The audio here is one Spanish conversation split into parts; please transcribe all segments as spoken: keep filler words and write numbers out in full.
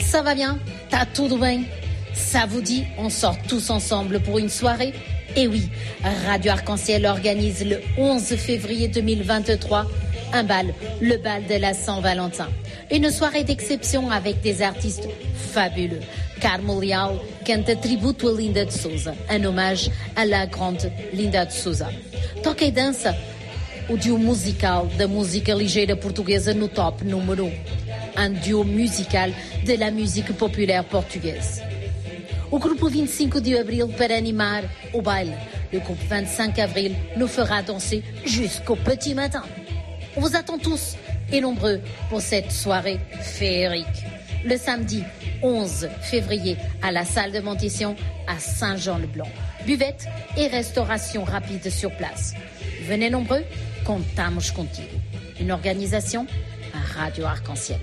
Ça va bien? Tá tudo bem? Ça vous dit, on sort tous ensemble pour une soirée? Et oui, Radio Arc-en-Ciel organise le onze février deux mille vingt-trois un bal, le bal de la Saint-Valentin. Une soirée d'exception avec des artistes fabuleux. Carmo Leal canta tributo a Linda de Souza, un hommage à la grande Linda de Souza. Toca e dança o duo musical da música ligeira portuguesa no top número um. Un duo musical de la musique populaire portugaise. O grupo vinte e cinco de abril para animar o baile. Le groupe vingt-cinq avril nous fera danser jusqu'au petit matin. On vous attend tous et nombreux pour cette soirée féerique. Le samedi onze février à la salle de Montession à Saint-Jean-le-Blanc. Buvette et restauration rapide sur place. Venez nombreux, contamos contigo. Une organisation à Radio Arc-en-Ciel.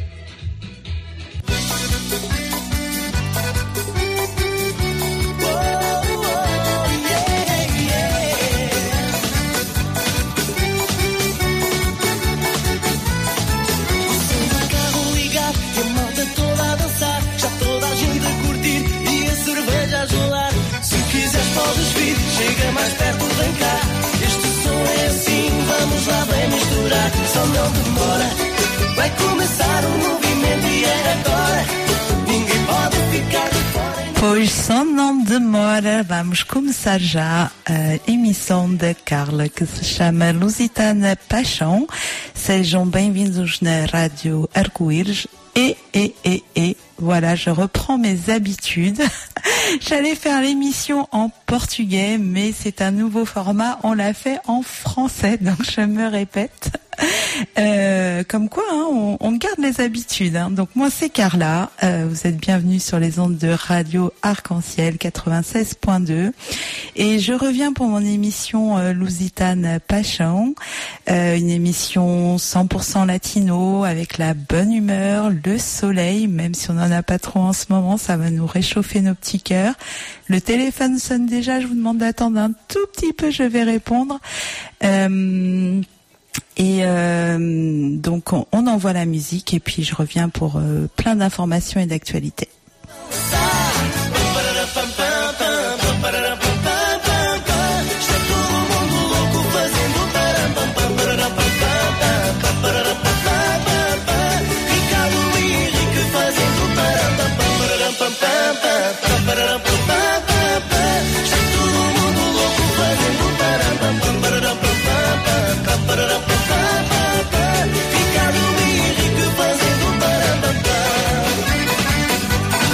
Podes vir, chega mais perto, vem cá. Este som é assim, vamos lá, vem misturar. Só não demora, vai começar o movimento e é agora. Ninguém pode ficar de fora. Pois só não demora, vamos começar já a emissão da Carla, que se chama Lusitana Paixão. Sejam bem-vindos na Rádio Arco-Íris. Et, et, et, et, voilà, je reprends mes habitudes. J'allais faire l'émission en portugais, mais c'est un nouveau format, on l'a fait en français, donc je me répète. Euh, comme quoi, hein, on, on garde les habitudes. Hein. Donc moi, c'est Carla. Euh, vous êtes bienvenus sur les ondes de Radio Arc-en-Ciel quatre-vingt-seize point deux. Et je reviens pour mon émission euh, Lusitana Paixão, euh, une émission cent pour cent latino avec la bonne humeur, le soleil, même si on n'en a pas trop en ce moment, ça va nous réchauffer nos petits cœurs. Le téléphone sonne déjà, je vous demande d'attendre un tout petit peu, je vais répondre. Euh, Et euh, donc on, on envoie la musique et puis je reviens pour euh, plein d'informations et d'actualités. Ricardo Henrique fazendo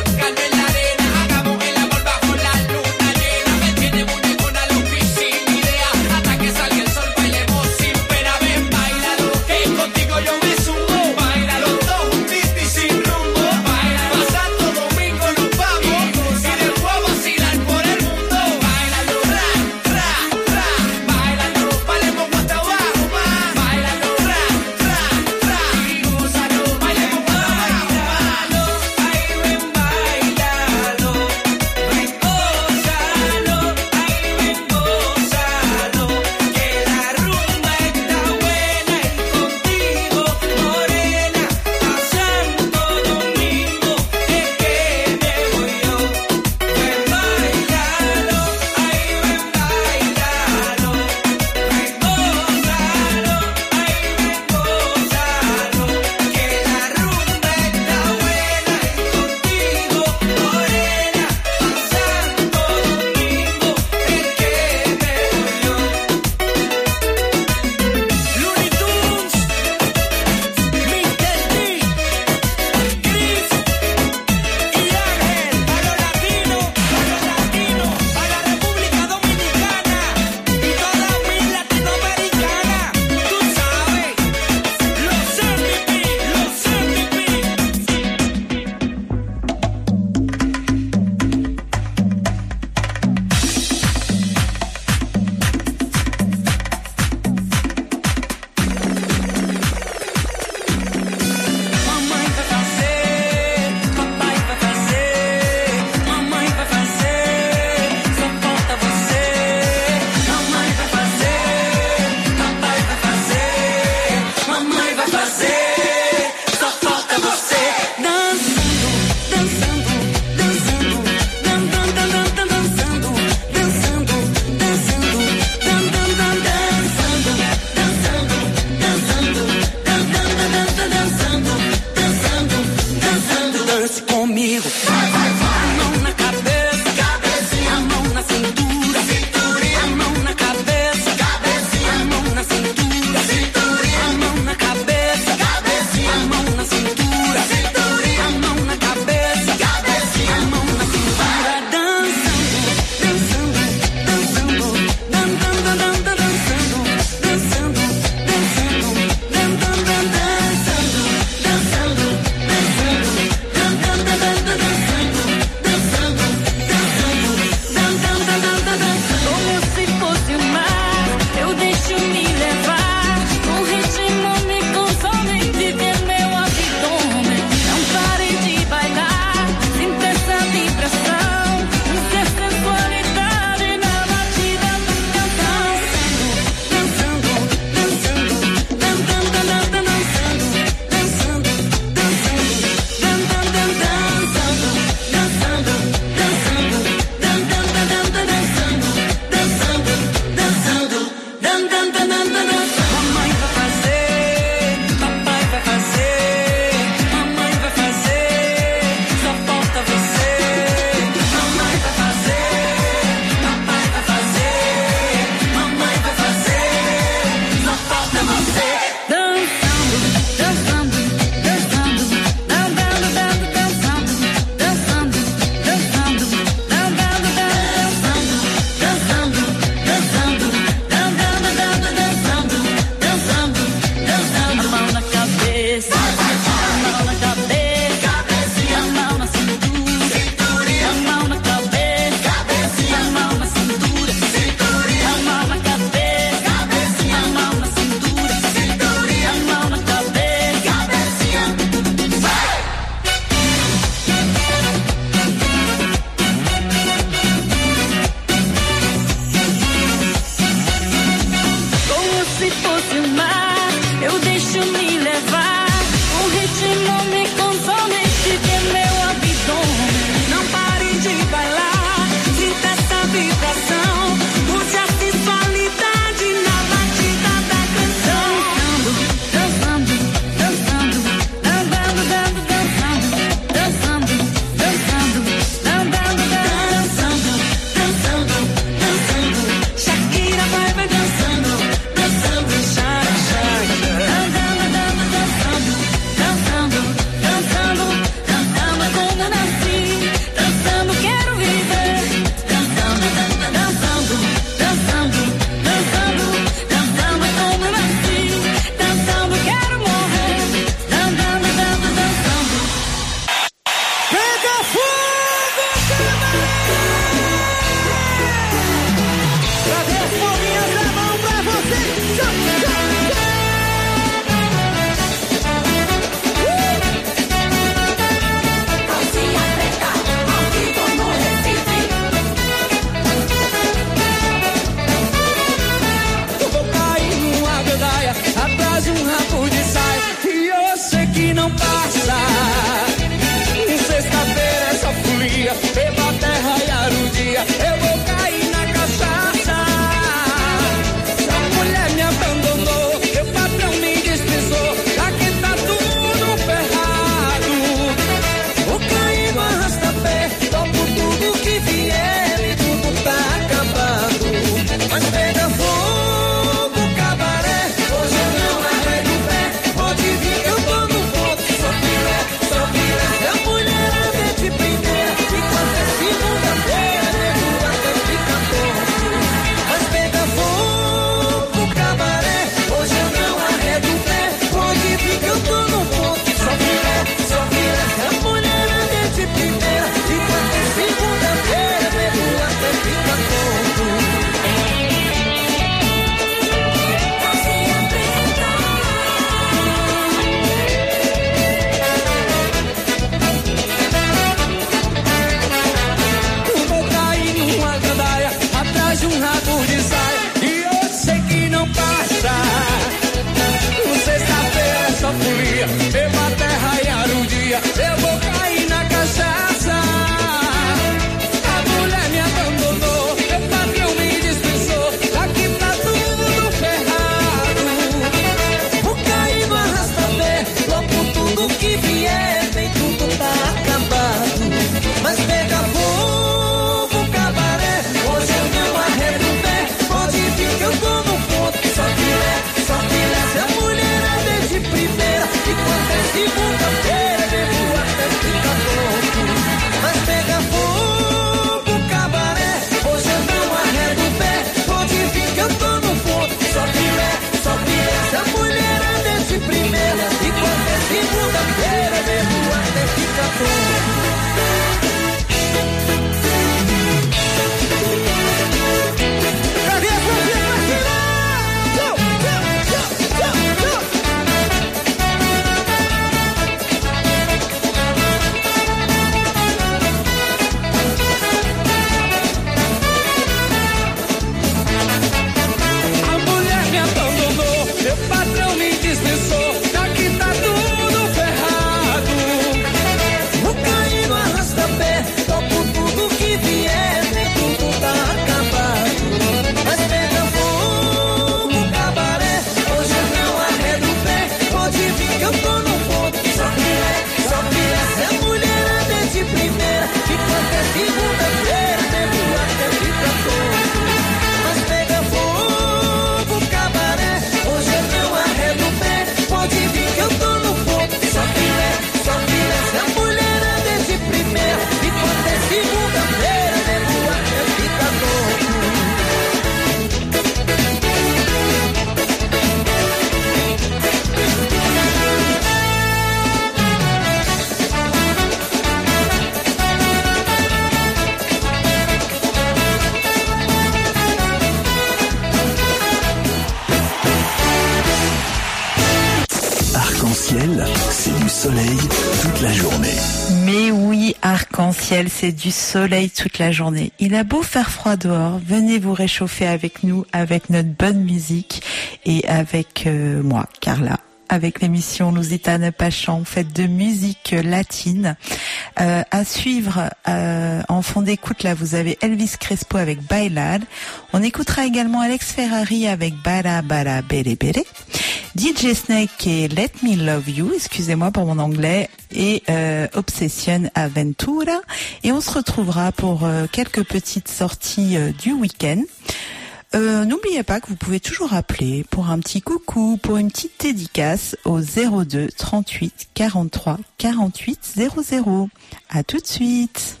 soleil toute la journée. Mais oui, arc-en-ciel, c'est du soleil toute la journée. Il a beau faire froid dehors, venez vous réchauffer avec nous, avec notre bonne musique et avec euh, moi, Carla. Avec l'émission Lusitana Pachón, faite de musique latine. Euh, à suivre euh, en fond d'écoute, là, vous avez Elvis Crespo avec Bailar. On écoutera également Alex Ferrari avec Bara Bara Bere Bere. D J Snake et Let Me Love You, excusez-moi pour mon anglais, et euh, Obsession Aventura. Et on se retrouvera pour euh, quelques petites sorties euh, du week-end. Euh, n'oubliez pas que vous pouvez toujours appeler pour un petit coucou, pour une petite dédicace au zéro deux trente-huit quarante-trois quarante-huit zéro zéro. À tout de suite.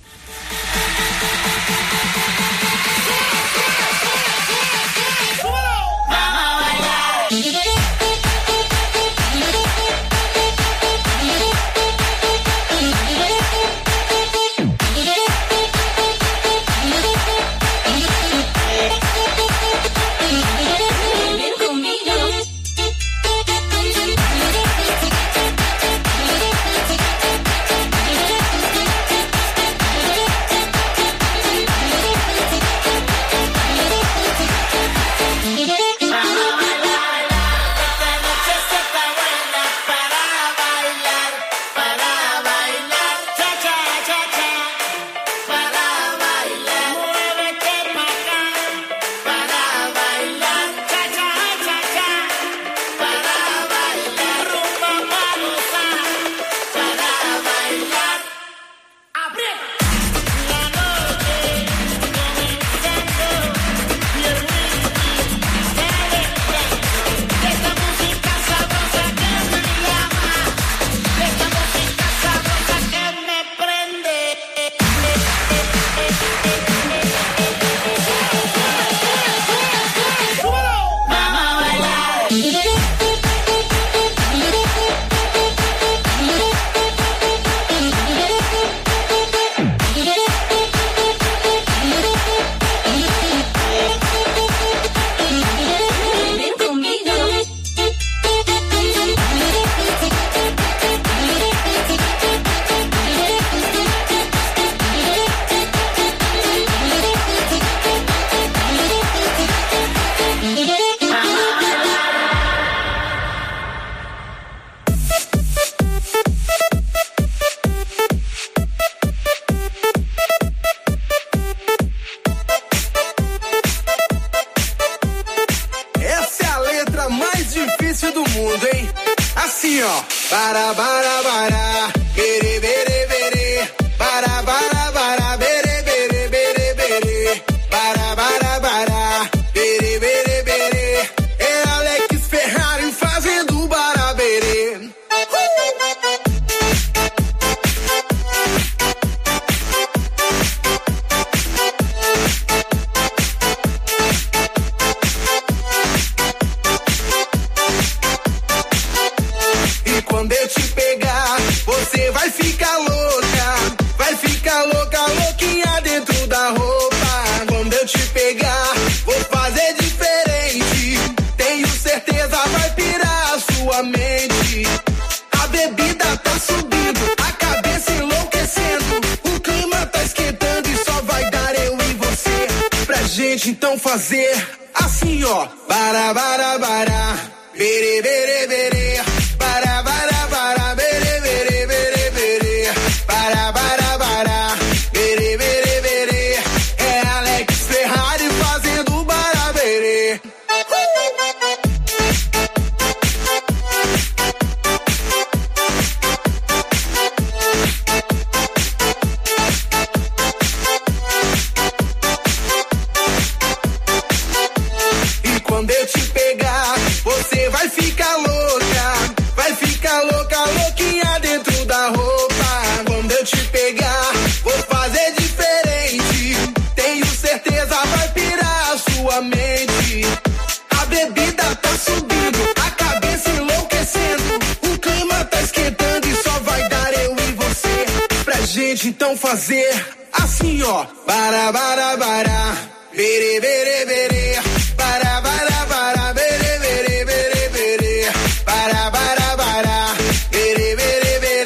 Então fazer assim, ó. Bara, bara, bara. Bere, bere, bere. Bara, bara, bara. Bere, bere, bere, bere. Bara, bara, bara. Bere, bere, bere. É Alex Ferrari fazendo bara, bere. Quando eu te pegar, você vai ficar louca. Vai ficar louca, louquinha dentro da roupa. Quando eu te pegar, vou fazer diferente. Tenho certeza, vai pirar a sua mente. A bebida tá subindo, a cabeça enlouquecendo. O clima tá esquentando e só vai dar eu e você. Pra gente então fazer assim, ó. Bara, bara, bara. Bere, bere, bere. Bara, bara, bara. Bere, bere, bere, bere. Bara, bara, bara. Bere, bere, bere.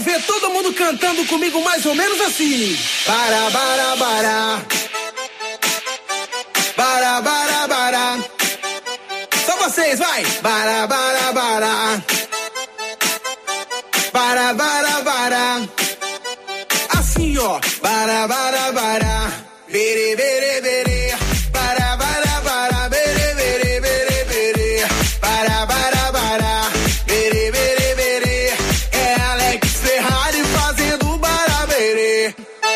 ver todo mundo cantando comigo mais ou menos assim. Bara, bara, bara. Bara, bara, bara. Só vocês, vai. Bara, bara, bara. Bara, bara, bara. Assim, ó. Bara, bara, bara. Bere, bere, bere. Bara, bara, bara. Bere, bere, bere, bere. Bara, bara, bara. Bere, bere, bere. É Alex Ferrari fazendo barabere.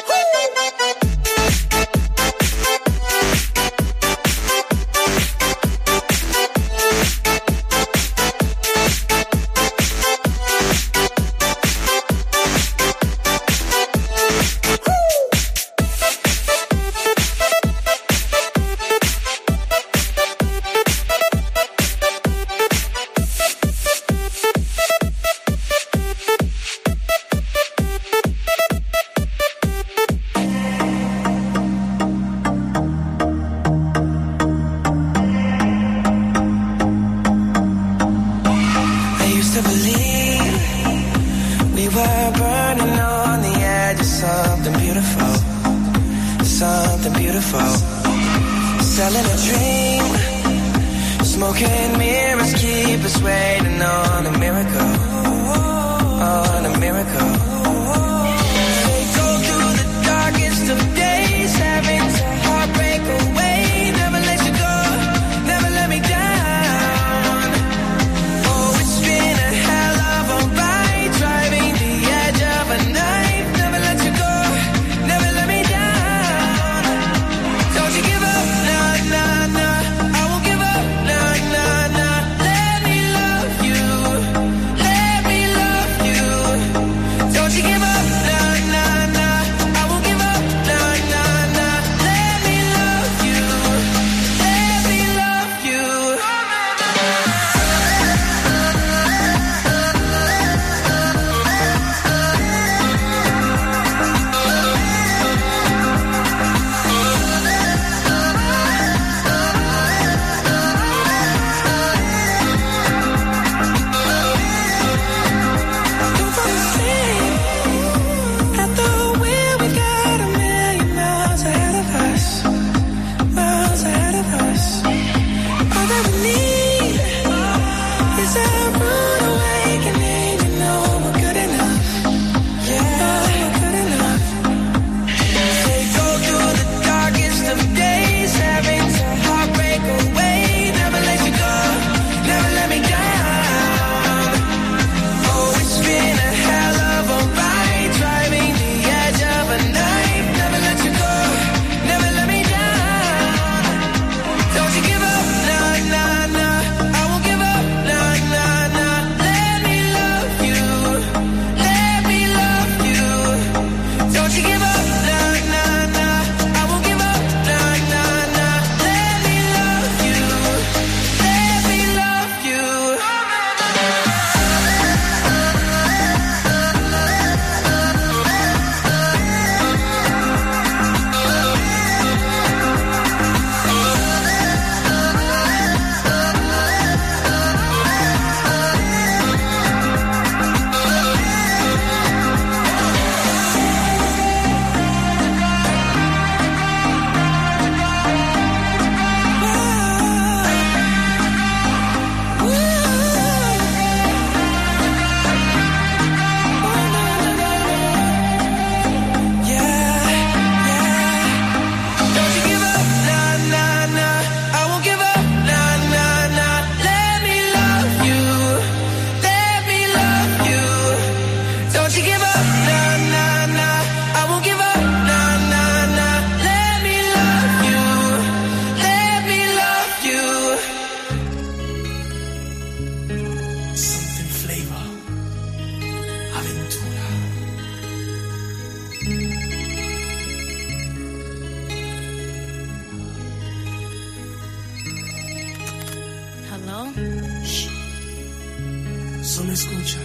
Solo escucha.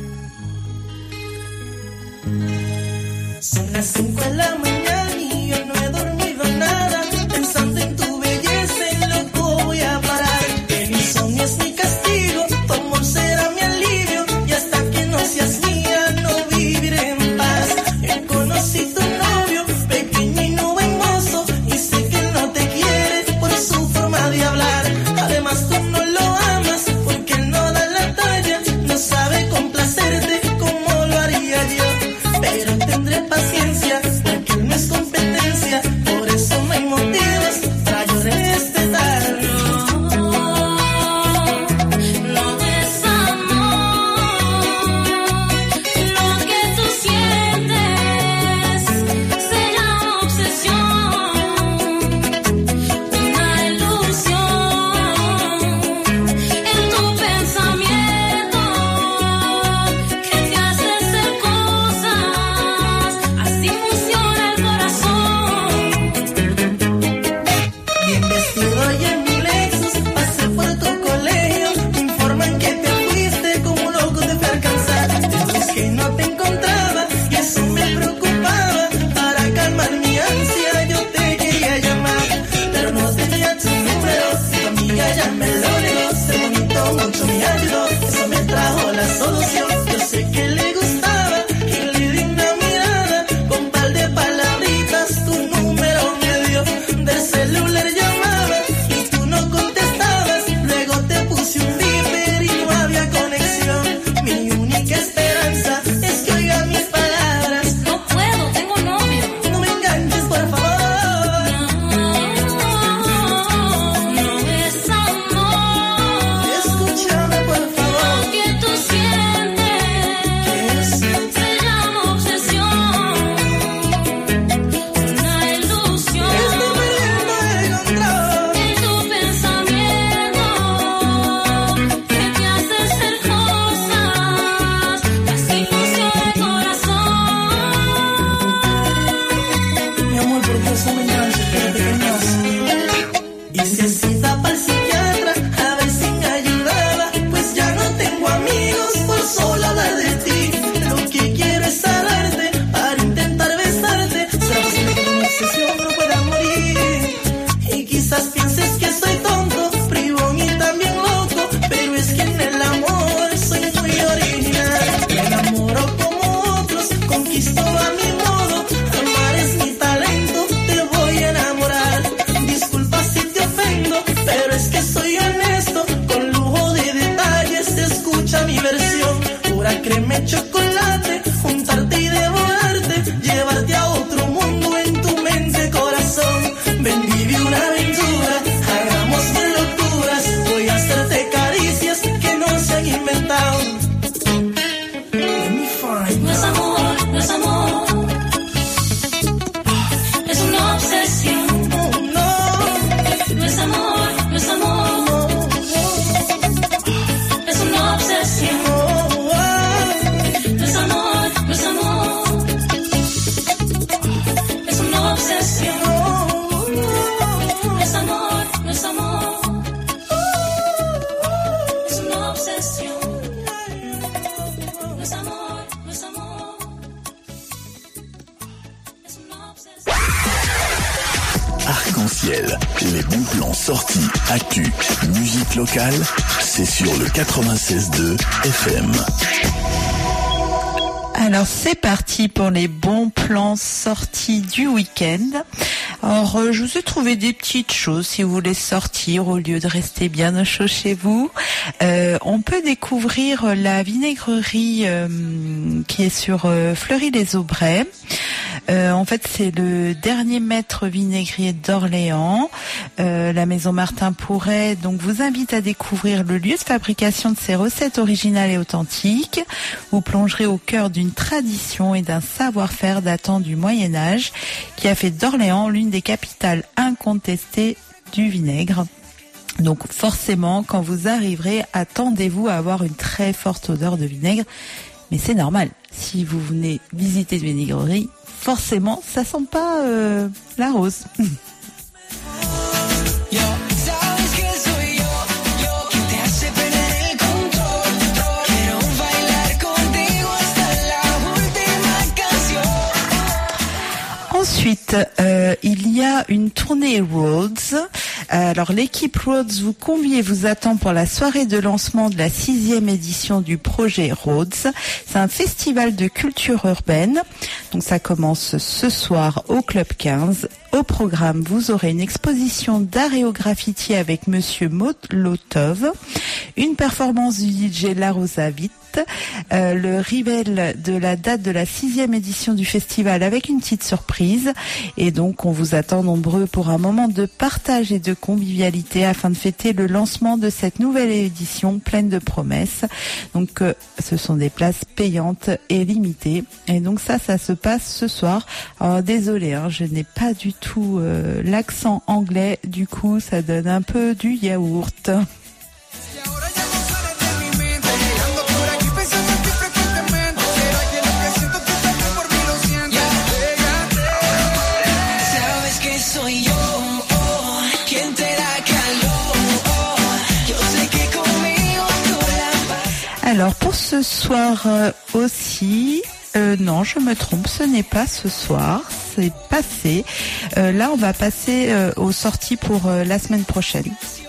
Son las cinco de la mañana y yo no he dormido nada. Pensando en tu belleza, en loco voy a parar. El insomnio es mi castigo, tu amor será mi alivio. Y hasta que no seas mía, no viviré. Arc-en-ciel, les bons plans sortis, actu, musique locale, c'est sur le quatre-vingt-seize deux F M. Alors c'est parti pour les bons plans sortis du week-end. Alors euh, je vous ai trouvé des petites choses si vous voulez sortir au lieu de rester bien au chaud chez vous. Euh, on peut découvrir la vinaigrerie euh, qui est sur euh, Fleury-les-Aubrais. Euh, en fait, c'est le dernier maître vinaigrier d'Orléans. Euh, la maison Martin Pourret donc vous invite à découvrir le lieu de fabrication de ces recettes originales et authentiques. Vous plongerez au cœur d'une tradition et d'un savoir-faire datant du Moyen-Âge qui a fait d'Orléans l'une des capitales incontestées du vinaigre. Donc forcément, quand vous arriverez, attendez-vous à avoir une très forte odeur de vinaigre. Mais c'est normal, si vous venez visiter une vinaigrerie, forcément, ça sent pas euh, la rose. Ensuite, euh, il y a une tournée Rhodes. Alors l'équipe Rhodes vous convie et vous attend pour la soirée de lancement de la sixième édition du projet Rhodes. C'est un festival de culture urbaine. Donc ça commence ce soir au Club quinze. Au programme, vous aurez une exposition d'art et au graffiti avec Monsieur Molotov, une performance du D J La Rosa Vite, euh, le révèle de la date de la sixième édition du festival avec une petite surprise. Et donc, on vous attend nombreux pour un moment de partage et de convivialité afin de fêter le lancement de cette nouvelle édition pleine de promesses. Donc, euh, ce sont des places payantes et limitées. Et donc, ça, ça se passe ce soir. Alors, désolé, hein, je n'ai pas du tout tout euh, l'accent anglais, du coup ça donne un peu du yaourt. Alors pour ce soir euh, aussi, euh, non je me trompe, ce n'est pas ce soir, c'est passé. Euh, là on va passer euh, aux sorties pour euh, la semaine prochaine.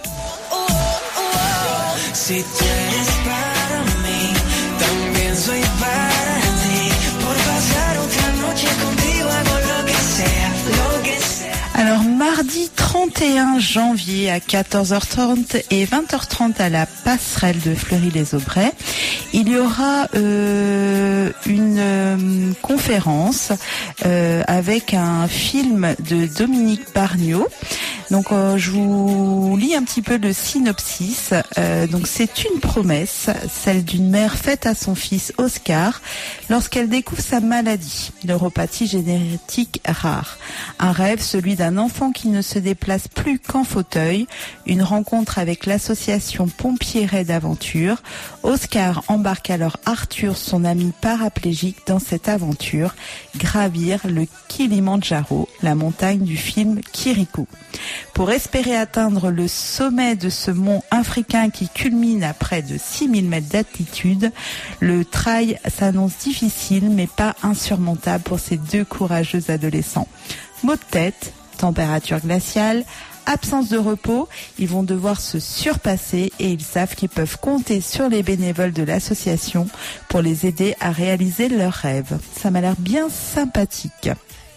Alors mardi trente et un janvier à quatorze heures trente et vingt heures trente à la passerelle de Fleury-les-Aubrais, il y aura euh, une euh, conférence euh, avec un film de Dominique Bargnot. Donc euh, je vous lis un petit peu le synopsis. Euh, donc c'est une promesse, celle d'une mère faite à son fils Oscar lorsqu'elle découvre sa maladie, neuropathie génétique rare. Un rêve, celui d'un enfant qui ne se déplace plus qu'en fauteuil. Une rencontre avec l'association Pompiers Raid d'Aventure. Oscar embarque alors Arthur, son ami paraplégique, dans cette aventure. Gravir le Kilimandjaro, la montagne du film Kirikou. Pour espérer atteindre le sommet de ce mont africain qui culmine à près de six mille mètres d'altitude, le trail s'annonce difficile mais pas insurmontable pour ces deux courageux adolescents. Maux de tête, température glaciale, absence de repos, ils vont devoir se surpasser et ils savent qu'ils peuvent compter sur les bénévoles de l'association pour les aider à réaliser leurs rêves. Ça m'a l'air bien sympathique.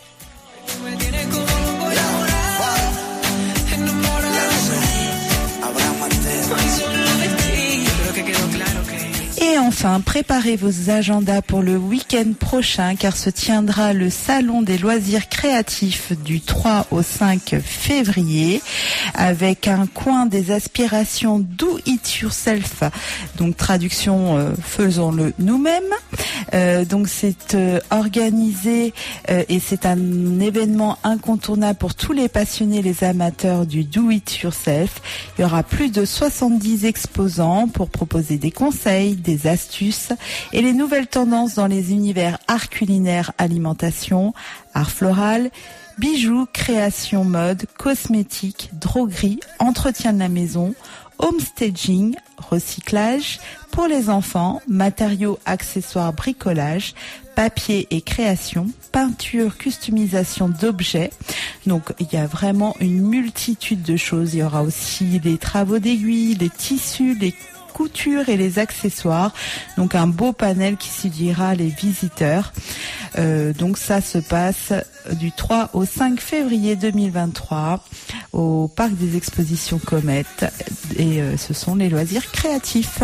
Et enfin, préparez vos agendas pour le week-end prochain car se tiendra le Salon des loisirs créatifs du trois au cinq février avec un coin des aspirations Do It Yourself. Donc traduction, euh, faisons-le nous-mêmes. Euh, donc c'est euh, organisé euh, et c'est un événement incontournable pour tous les passionnés, les amateurs du Do It Yourself. Il y aura plus de soixante-dix exposants pour proposer des conseils, des astuces et les nouvelles tendances dans les univers art culinaire, alimentation, art floral, bijoux, création mode, cosmétiques, droguerie, entretien de la maison, homestaging, recyclage, pour les enfants, matériaux, accessoires, bricolage, papier et création, peinture, customisation d'objets. Donc il y a vraiment une multitude de choses. Il y aura aussi des travaux d'aiguille, les tissus, les coutures et les accessoires. Donc un beau panel qui séduira les visiteurs. Euh, donc ça se passe du trois au cinq février deux mille vingt-trois au Parc des Expositions Comète. Et euh, ce sont les loisirs créatifs.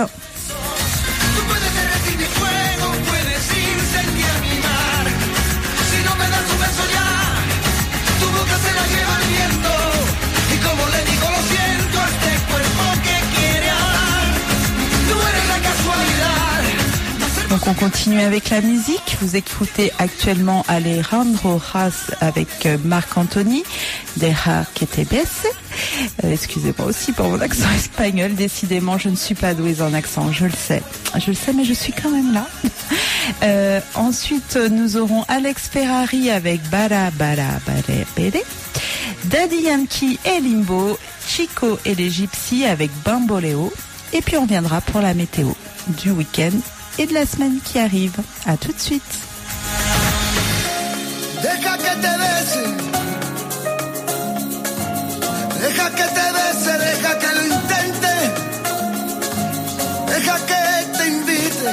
Donc on continue avec la musique. Vous écoutez actuellement Alejandro Ras avec Marc Anthony, Deja que te bese. Euh, excusez-moi aussi pour mon accent espagnol. Décidément, je ne suis pas douée en accent, je le sais. Je le sais, mais je suis quand même là. Euh, ensuite, nous aurons Alex Ferrari avec Bara Bara Bara Bere. Daddy Yankee et Limbo, Chico et les Gypsies avec Bamboleo. Et puis on viendra pour la météo du week-end et de la semaine qui arrive. À tout de suite. Deja que te bese, deja que te bese, deja que lo intente, deja que te invite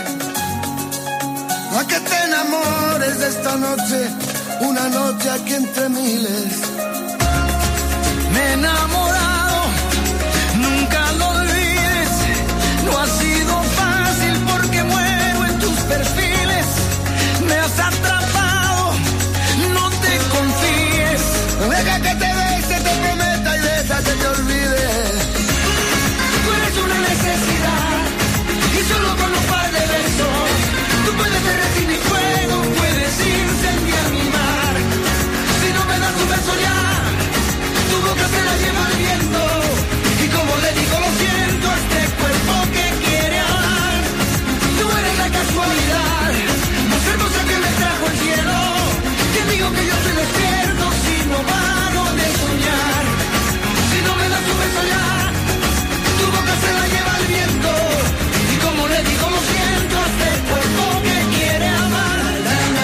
a que te enamores de esta noche, una noche aquí entre miles. Me he enamorado, nunca lo olvides, no ha sido fácil porque muero en tus perfiles, me has atrapado, no te confíes, deja que te bese, te prometa y deja que te olvide. Tú eres una necesidad y solo con un par de besos tú puedes derretir mi fuego, puedes incendiar mi mar. Si no me das un beso ya, tu boca se la lleva el viento. Y como le digo lo siento a este cuerpo que quiere amar. Tú eres la casualidad más hermosa que me trajo el cielo. Que digo que yo soy despierto si no paro de soñar. Si no me das un beso ya, tu boca se la lleva el viento. Y como le digo lo siento a este cuerpo que quiere amar. La la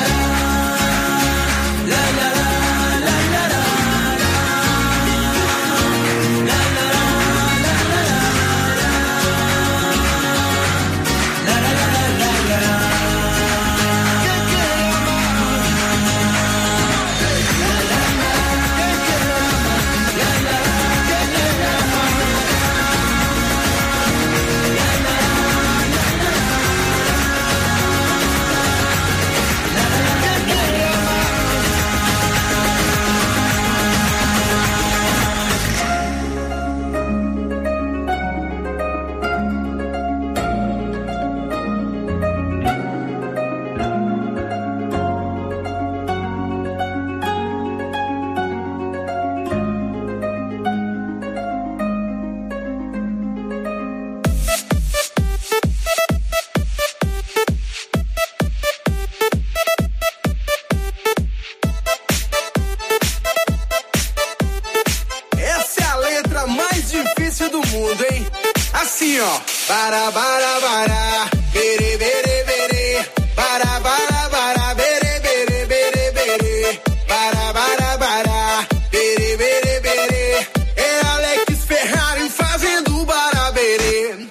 la la la la la la. Essa é a letra mais difícil do mundo, hein? Assim, ó. Bara, bara, bara. Bere, bere, bere. Bara, bara, bara. Bere, bere, bere, bere. Bara, bara, bara. Bere, bere, bere. É Alex Ferrari fazendo barabere.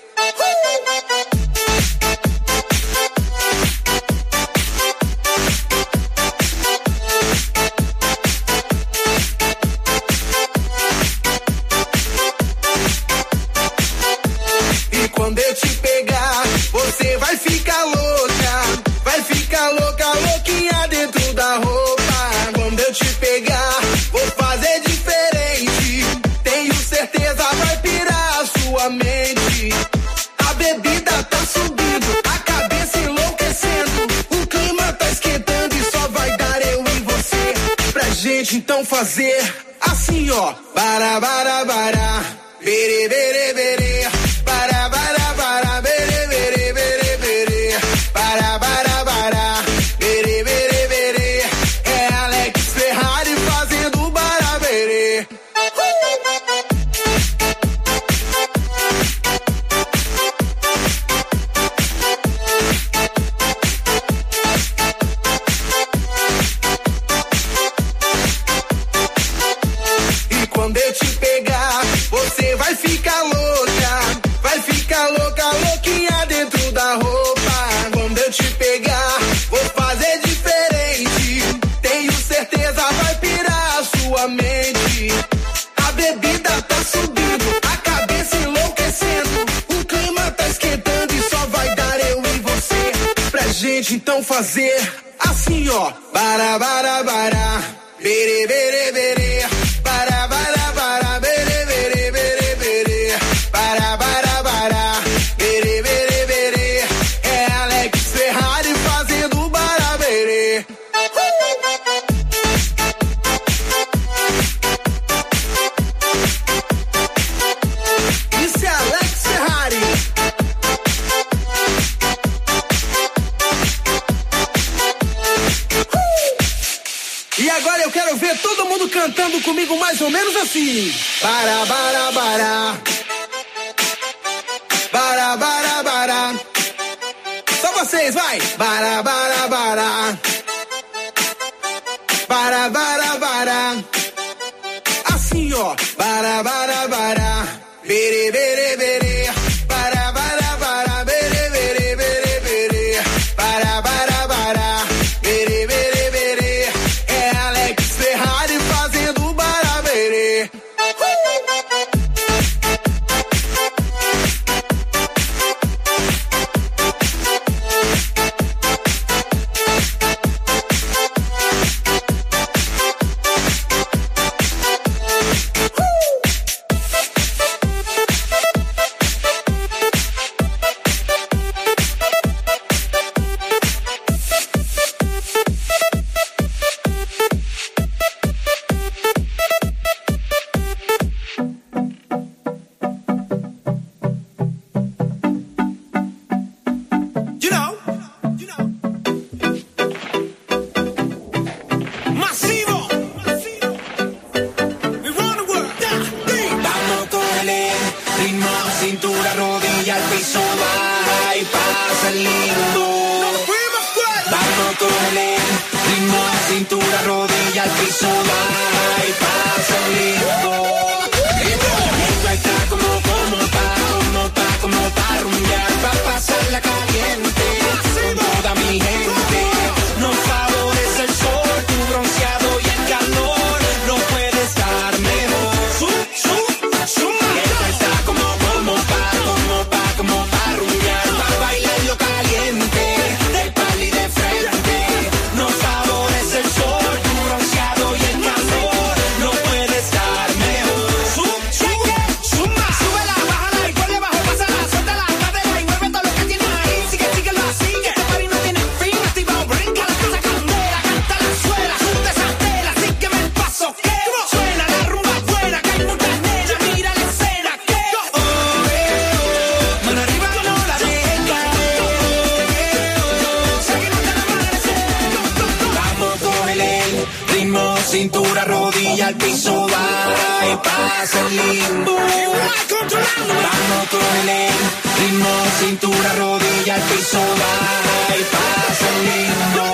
E quando eu te pegar, você vai ficar louca. Vai ficar louca, louquinha dentro da roupa. Quando eu te pegar, vou fazer diferente. Tenho certeza vai pirar a sua mente. A bebida tá subindo, a cabeça enlouquecendo. O clima tá esquentando e só vai dar eu e você. Pra gente então fazer assim, ó. Bara, bara, bara. Bere, bere, bere. Bara, bara, bara. Bere, bere, bere, bere. Bara, bara, bara. Bere, bere, bere. É Alex Ferrari fazendo barabere. fazer assim, ó. Bara, bara, bara. Bere, bere, bere. Bara, bara, bara. Bere, bere, bere, bere. Bara, bara, bara. Bere, bere, bere. É Alex Ferrari fazendo bara, bere. Isso é Alex Ferrari. E agora eu quero ver todo mundo cantando comigo mais ou menos assim. Bara, bara, bara. Bara, bara, bara. Só vocês, vai. Bara, bara, bara. Bara, bara, bara. Assim, ó. Bara, bara, bara. Bere, bere, bere. Bara, bara, bara. Bere, bere, bere, bere. Bara, bara, bara. Bere, bere, bere. É Alex Ferrari fazendo bara, bere. You know, you know. Masivo, we run the world. Vamos con el ritmo, cintura, rodilla, al piso, va y pasa el lindo. Vamos con el ritmo, cintura, rodilla, al piso, va y pasa el lindo. Esto está como, como pa, como pa, como pa rumbear, pa pasarla caliente. Con toda mi gente, nos favorece el sol, tu bronceado y el calor, no puede estar mejor. Su, su, su. Esto está como, como pa, como pa, como pa rumbear, pa bailarlo caliente, de pal y de frente. Nos favorece el sol, tu bronceado y el calor, no puede estar mejor. Su, su, suma. Súbela, bájala y ponle bajo, pásala, suelta la cadera y mueve todo lo que tienes ahí. Sigue, síguelo así, que este party no tiene fin. Activado, brinca la casa candela, canta la suela, suelta esa tela, sígueme el paso que suena la rumba buena, que hay muchas nenas, mira la escena que oh, eh, oh, mano arriba no la dejes caer, oh, seguimos hasta el amanecer. Vamos con el ritmo, cintura, rodilla, al piso, va y pasa el limbo. Vamos con el ritmo, cintura, rodilla, al piso, va y pasa el limbo.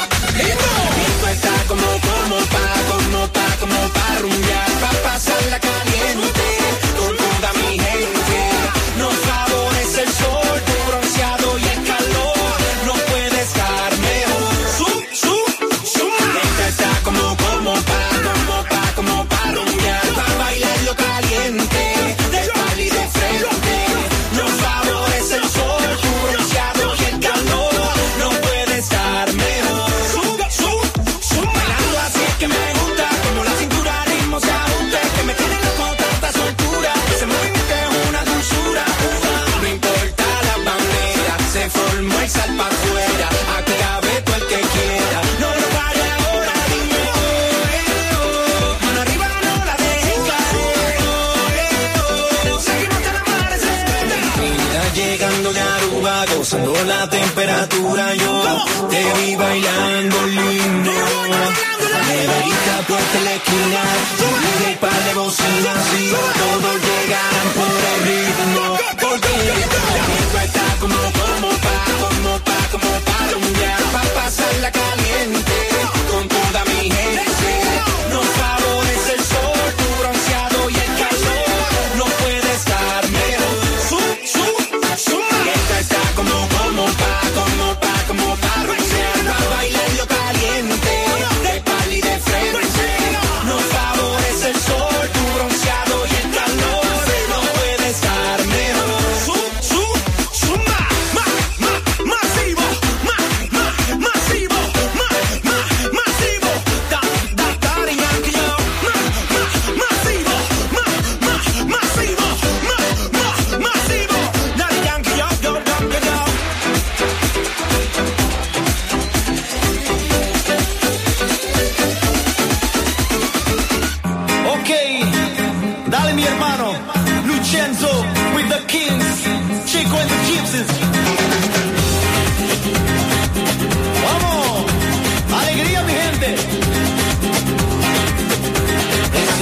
Esto está como, como pa, como pa, como pa rumbear, pa pasarla caliente, con toda mi gente. Nos favorece el sol, tu bronceado y el calor, no puede estar mejor. Su, su, su. Esto está como, como pa, como pa, como pa rumbear, pa bailarlo caliente, de pal y de frente. Nos favorece el sol, tu bronceado y el calor, no puede estar mejor. Su, su, su. Bailando así es que me gusta, como la cintura ritmo se ajuste, que me tiene loco tanta soltura, ese movimiento es una dulzura. No importa la bandera, se formó el sal pa' afuera, aquí cabe todo el que quiera. No lo pare ahora, dime oh, eh, oh. Mano arriba no la dejes caer, oh, eh, oh. Seguimos hasta el amanecer. Mira llegando de Aruba, gozando la temperatura, yo te vi bailando lindo. Neverita puesta en la esquina, y el par de bocinas y todos llegan por el ritmo. Porque esto está como, como pa, como pa, como pa rumbear, pa pasarla caliente, con toda mi gente. Nos favorece el sol, tu bronceado y el calor, no puede estar mejor. Su, su, su. Esto está como, como pa, como pa, como pa rumbear, pa bailarlo caliente, de pal y de frente. Nos favorece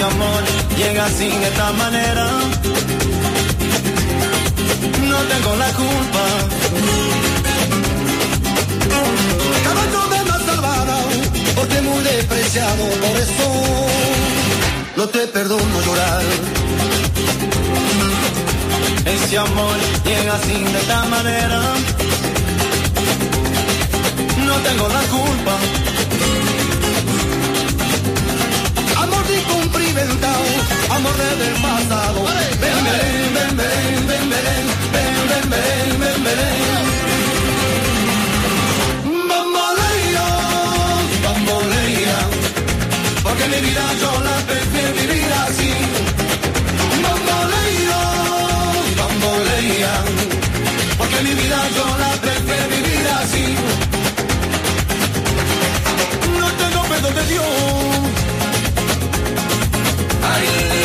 ese amor llega así de esta manera. No tengo la culpa. Caballo de más salvada, porque muy despreciado, por eso no te perdono llorar. Ese amor llega así de esta manera. No tengo la culpa. Amor incumplimentado, amor del pasado. Ven, ven, ven, ven, ven, ven, ven, ven, ven, ven, ven. Bambolea, bambolea, porque mi vida yo la prefiero vivir así. Bambolea, bambolea, porque mi vida yo la prefiero vivir así. No tengo perdón de Dios. Ay,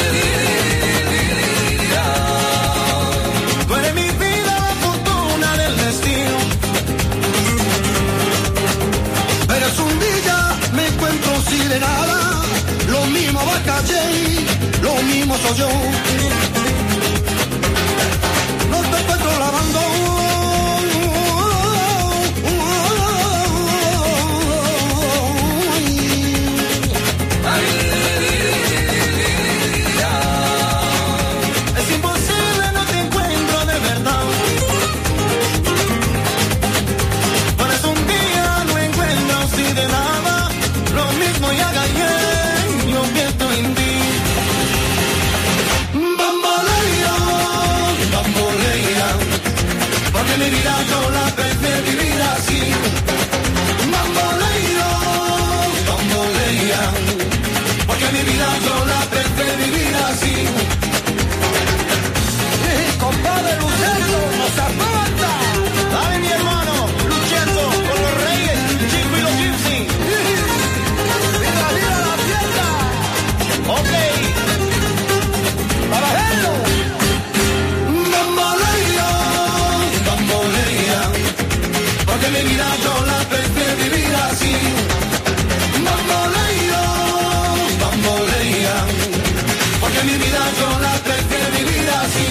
tú eres mi vida, la fortuna del destino. Pero es un día me encuentro sin de nada. Lo mismo va a calle, lo mismo soy yo. No te encuentro lavando. Mi vida yo la prefiero vivir así. Bambolea, bambolea, porque mi vida yo la prefiero vivir así. Sí, compadre Lucenzo, no se aguanta. Dale mi hermano, Lucenzo, con los Reyes, Chico y los Gypsy. ¡Viva, viva la fiesta! Ok. ¡Para verlo! Porque mi vida yo la prefiero vivir así. Bambolea, bambolea, porque mi vida yo la prefiero vivir así.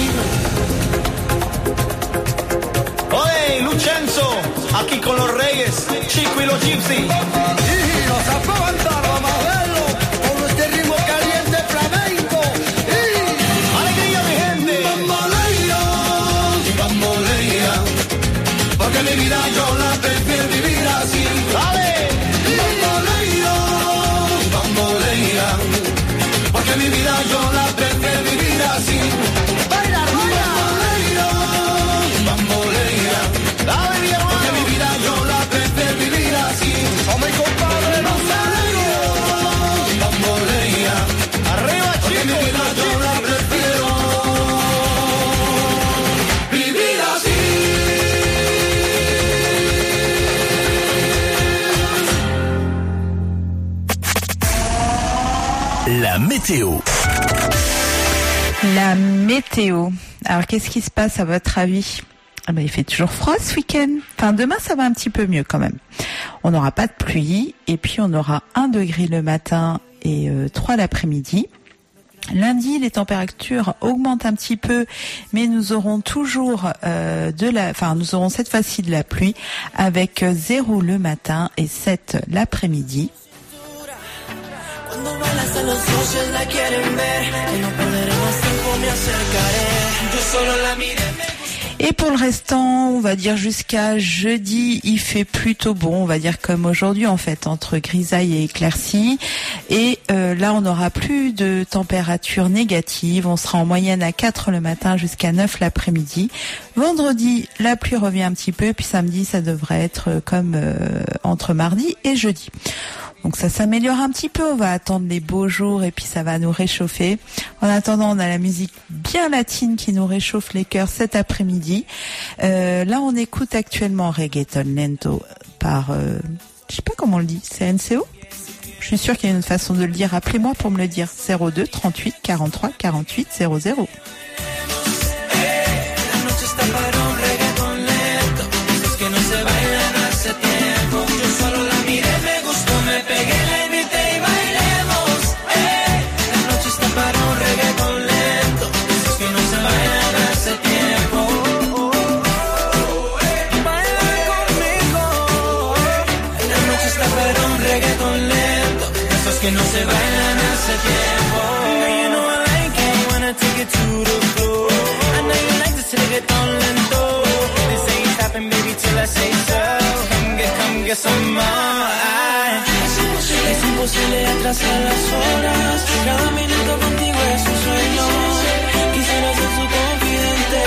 Oye, Lucenzo, aquí con los Reyes, Chico y los Gypsy. Y nos aguantar, vamos a verlo, con este ritmo caliente flamenco. Y ¡alegría, mi gente! bambolea, bambolea, porque mi vida yo la prefiero vivir así. ¡Dale! Bambolea, bambolea, porque mi vida yo la prefiero vivir así. ¡Baila, baila! Bambolea, bambolea, ¡Dale, mi hermano! porque mi vida yo la prefiero vivir así. Oh, mi compadre, no salgo. Bambolea, ¡Arriba, porque mi Chico! vida yo la prefiero vivir así. La météo. La météo. Alors, qu'est-ce qui se passe à votre avis? Ah ben, il fait toujours froid ce week-end. Enfin, demain, ça va un petit peu mieux quand même. On n'aura pas de pluie et puis on aura un degré le matin et euh, trois l'après-midi. Lundi, les températures augmentent un petit peu, mais nous aurons toujours euh, de la, enfin, nous aurons cette fois-ci de la pluie avec euh, zéro le matin et sept l'après-midi. Cuando bailas a los ojos la quieren ver, que no perderé más tiempo, me acercaré. Yo solo la miré. Et pour le restant, on va dire jusqu'à jeudi, il fait plutôt bon, on va dire comme aujourd'hui en fait, entre grisaille et éclaircie. Et euh, là, on n'aura plus de température négative, on sera en moyenne à quatre le matin jusqu'à neuf l'après-midi. Vendredi, la pluie revient un petit peu, puis samedi, ça devrait être comme euh, entre mardi et jeudi. Donc ça s'améliore un petit peu, on va attendre les beaux jours et puis ça va nous réchauffer. En attendant, on a la musique bien latine qui nous réchauffe les cœurs cet après-midi. Euh, là, on écoute actuellement Reggaeton Lento par, euh, je sais pas comment on le dit, c'est N C O ? Je suis sûre qu'il y a une façon de le dire. Appelez-moi pour me le dire. zéro deux trente-huit quarante-trois quarante-huit zéro zéro. Me pegué, la invité y bailemos. Eh, la noche está que no se bailan hace tiempo. Girl, you know I like it when I take it to the floor. I know you like this reggaeton lento. This ain't stopping, baby, till I say so. Come get, come get some more. Ay, es imposible, es imposible atrasar las horas. Cada minuto contigo es un sueño. Quisiera ser su confidente.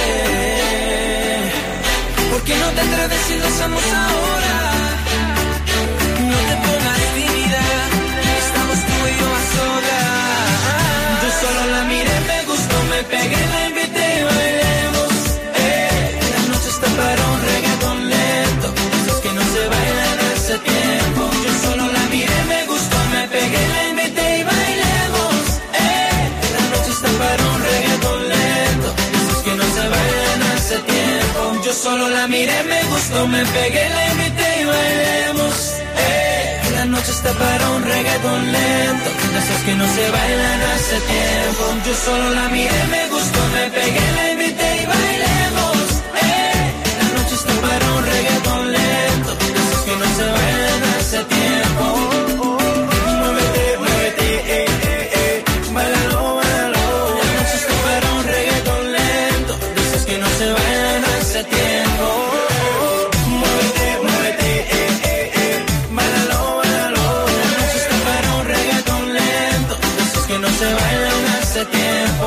¿Por qué no te atreves si lo hacemos ahora? No te pongas tímida, estamos tú y yo a solas. Yo solo la miré, me gustó, me pegué, la invité y bailemos. Eh, la noche está para un reggaetón lento, esos que no se bailan hace tiempo. Yo solo la miré, me gustó, me pegué, la invité y bailemos. Eh, la noche está para un reggaetón lento, esos que no se bailan hace tiempo. Yo solo la miré, me gustó, me pegué, la invité y bailemos. Eh, la noche está para un reggaetón lento, de esos que no se bailan hace tiempo. Yo solo la miré, me gustó, me pegué, la invité y bailemos. Eh, la noche está para un reggaetón lento, de esos que no se bailan hace tiempo. Muévete, muévete, eh, eh, eh, bailalo, bailalo. La noche está para un reggaetón lento, de esos que no se bailan hace tiempo. Muévete, muévete, eh, eh, eh, bailalo, bailalo. La noche está para un reggaetón lento, de esos que no se bailan hace tiempo.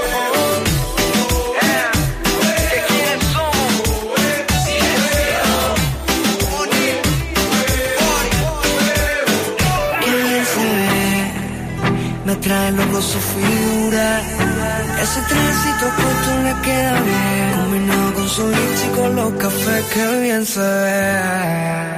Me atrae luego su figura, ese trencito corto le queda bien, combinado con su lips y con los cafés que bien se ve.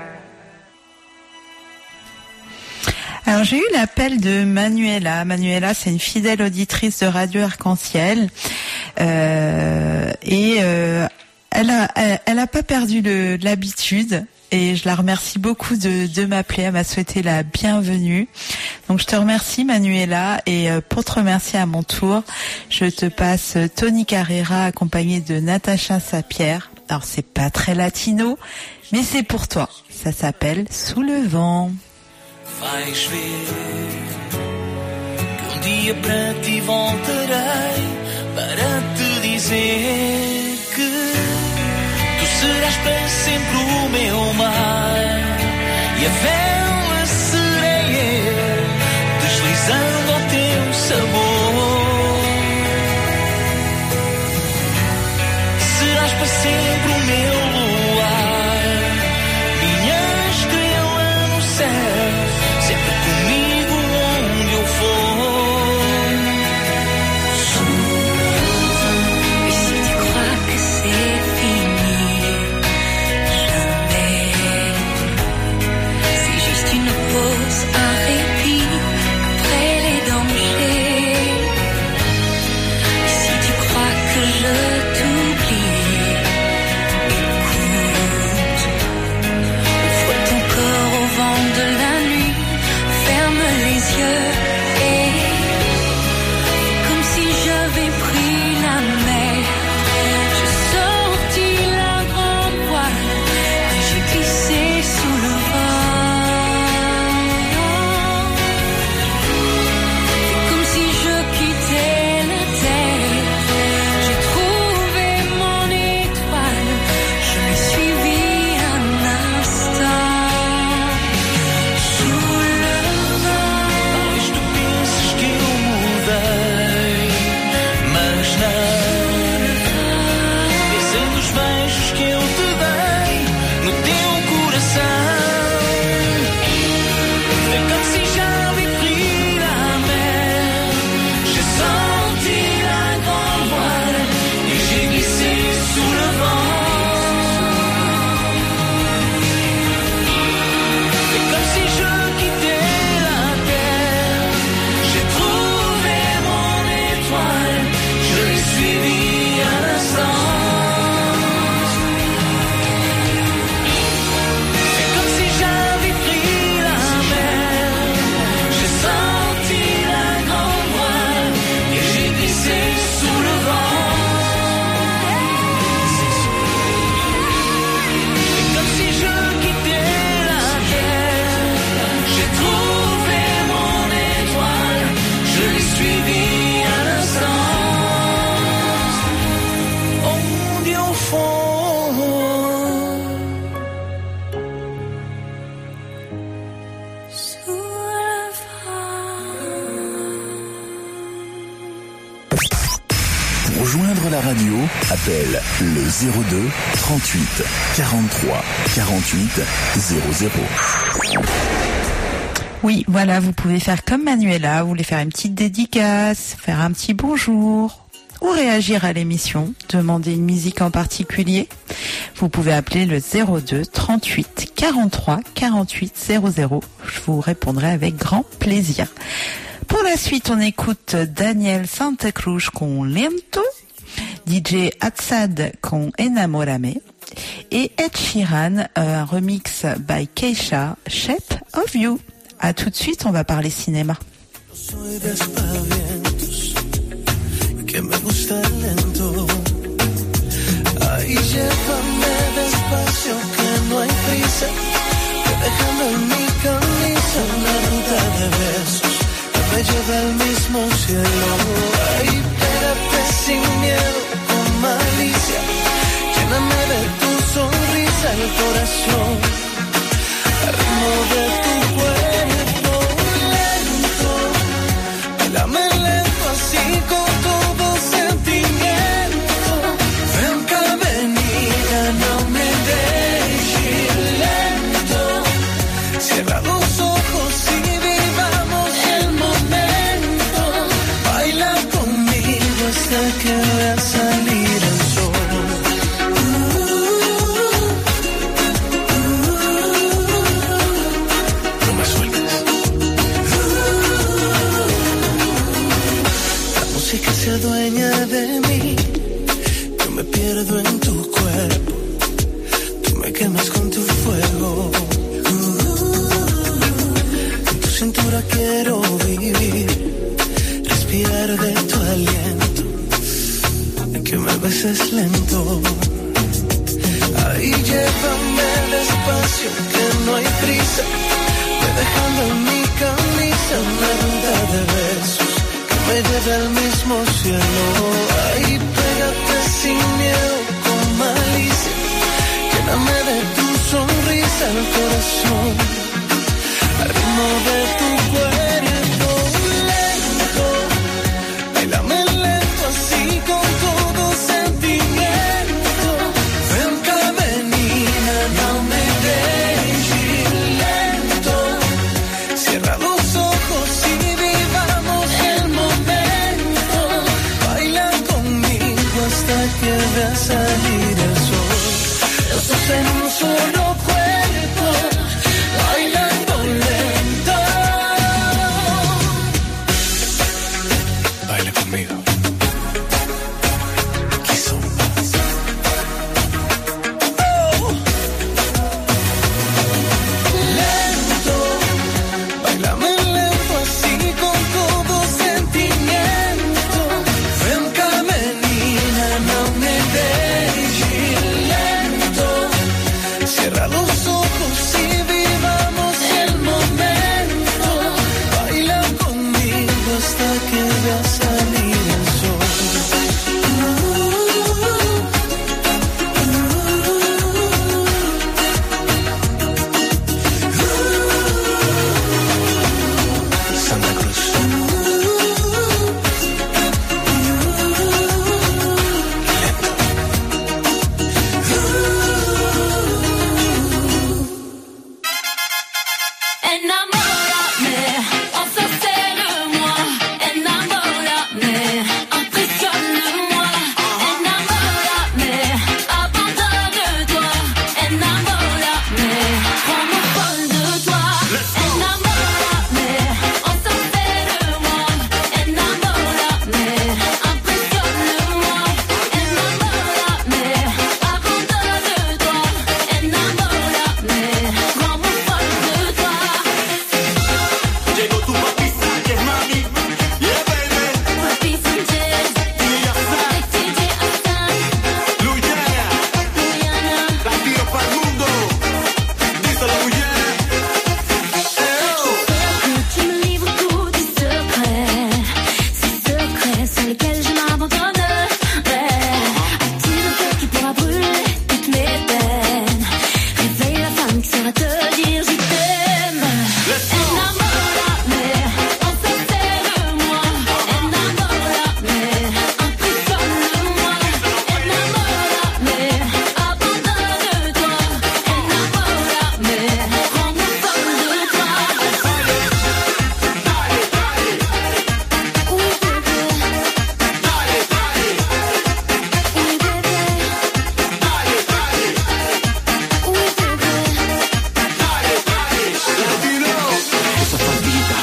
Alors j'ai eu l'appel de Manuela. Manuela, c'est une fidèle auditrice de Radio Arc-en-Ciel euh, et euh, elle a, elle, elle a pas perdu le, l'habitude. Et je la remercie beaucoup de, de m'appeler. Elle m'a souhaité la bienvenue. Donc je te remercie Manuela. Et pour te remercier à mon tour, je te passe Tony Carrera accompagné de Natacha Sapière. Alors c'est pas très latino, mais c'est pour toi. Ça s'appelle Sous le vent. Vais ver que um dia para ti voltarei para te dizer que tu serás para sempre o meu mar e a vela sereia deslizando ao teu sabor. Serás para sempre o meu luar, minha estrela no céu, sempre comigo onde eu for. Souvent, et si tu crois que c'est fini, jamais. Si joindre la radio, appelle le zéro deux trente-huit quarante-trois quarante-huit zéro zéro. Oui, voilà, vous pouvez faire comme Manuela, vous voulez faire une petite dédicace, faire un petit bonjour ou réagir à l'émission, demander une musique en particulier. Vous pouvez appeler le zéro deux trente-huit quarante-trois quarante-huit zéro zéro. Je vous répondrai avec grand plaisir. Pour la suite, on écoute Daniel Santa Cruz con Lento, D J Atsad con Enamorame et Ed Sheeran, un remix by Keisha, Shape of You. À tout de suite, on va parler cinéma. Soy de espavientos, que me gusta lento. Ay, llévame despacio, que no hay prisa, que dejando en mi camisa una ruta de besos que me lleva al mismo cielo. Ay, pégate sin miedo, con malicia, lléname de tu sonrisa el corazón, al ritmo de tu cuerpo lento, bailame lento así con todo sentimiento. Ven que venida, no me dejes lento, cierra los ojos y vivamos el momento. Baila conmigo hasta que vea salir el sol. Que se adueña de mí, yo me pierdo en tu cuerpo, tú me quemas con tu fuego. En tu cintura quiero vivir, respirar de tu aliento, y que me beses lento. Ahí llévame despacio, que no hay prisa, ve dejando en mi camisa una ruta de besos me lleva al mismo cielo. Ay, pégate sin miedo, con malicia, lléname de tu sonrisa el corazón, al ritmo de tu cuerpo lento, bailame lento así con todo sentimiento. Ven cabenina, no me dejes lento, cierra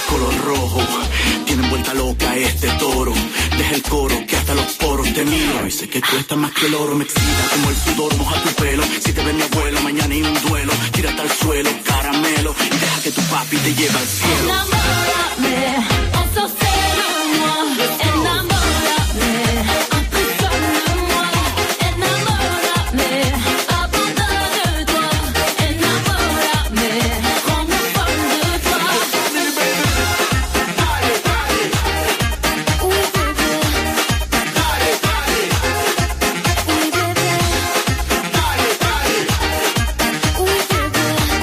color rojo. Tienen vuelta loca este toro. Deja el coro que hasta los poros te miro. Y sé que tú estás más que el oro. Me excita como el sudor, moja tu pelo. Si te ve mi abuelo, mañana hay un duelo. Tírate al suelo, caramelo. Y deja que tu papi te lleve al cielo. Enamórame, ensorcelle-moi. Enamórame, impressionne-moi. Enamórame, abandonne-toi. Enamórame, rends-moi folle de toi. Oui bébé, oui bébé, oui bébé.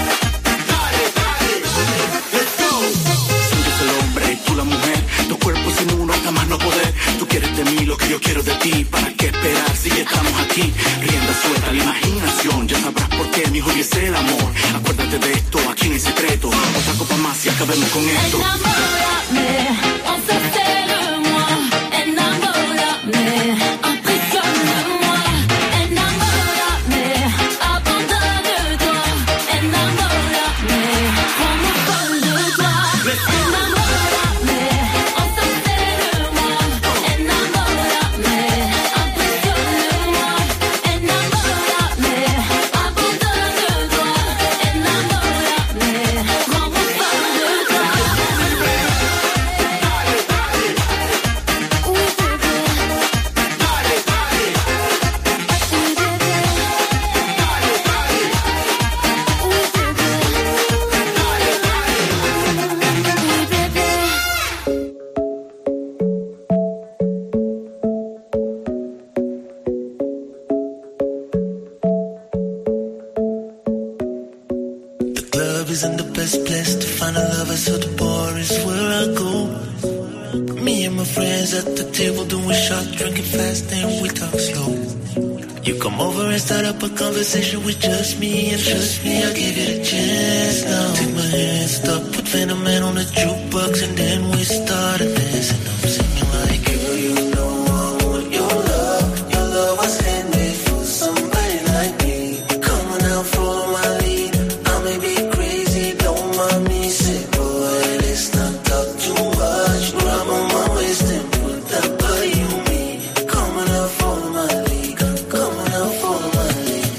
Sientes el hombre y tú la mujer. Dos cuerpos en uno, jamás no poder. Tú quieres de mí lo que yo quiero de ti. ¿Para qué esperar si ya estamos aquí? Rienda suelta la imaginación. Ya sabrás por qué mi hobby es el amor. Acuérdate de esto aquí en el secreto. Otra copa más y acabemos con esto. Enamórame, ensorcelle-moi. Enamórame, impressionne-moi. Enamórame, abandonne-toi. Enamórame, rends-moi folle de toi. Enamórame, ensorcelle-moi. Enamórame, impressionne-moi. Enamórame, abandonne-toi. Enamórame, rends-moi folle de toi. Oui bébé, oui bébé, oui bébé, oui bébé. The club isn't the best place to find a lover, so the bar is where I go. Me and my friends at the table doing shots, drinking fast and we talk slow. You come over and start up a conversation with just me, and trust me, I'll give it a chance now. Take my hand, stop, put Phantom Man on the jukebox, and then we start dancing. I'm singing like, girl, you know I want your love. Your love was handmade for somebody like me. Coming out for my lead. I may be crazy, don't mind me. Say, boy, let's not talk too much. Grab on my waist and put that body on me. Coming out for my league, coming out for my league.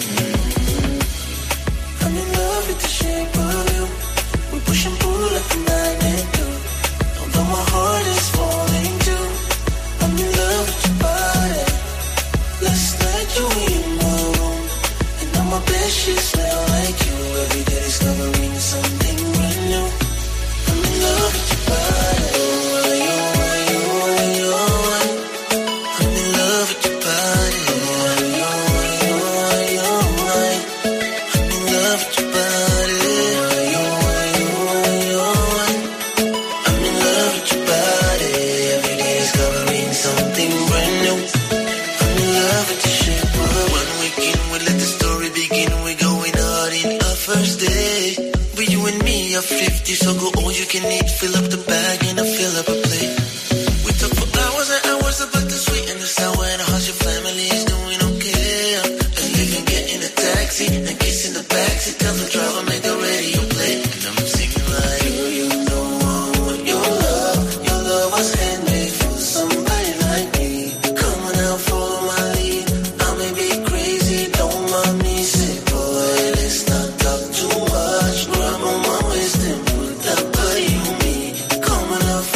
I'm in love with the shape of you. We push and pull like a magnet do. Although my heart is falling too. I'm in love with your body. Last night you were in my room, and now my bed sheets smell like you. Every day discovering something brand new. I'm in love with your body. Oh, you, you, you, I'm in love with your body. Oh, you, you, you, I'm in love with your body. Oh, you, you, you, I'm in love with your body. Every day discovering something brand new. I'm in love with the shape of one weekend. We let the story begin. We're going out in our first day. But you and me are fifty, so go all you can eat. Fill up the bag and I fill up a plate. We talk for hours and hours about the sweet and the sour and how your family is doing okay. And leaving, get in a taxi and kiss in the backseat. Tell the driver make the radio play. And I'm singing like, girl, you know I want your love. Your love was handmade for somebody like me. Coming out for my lead. I may be crazy, don't mind me. Say, boy, let's not talk too much. Grab on my waist and put that body on me. Coming out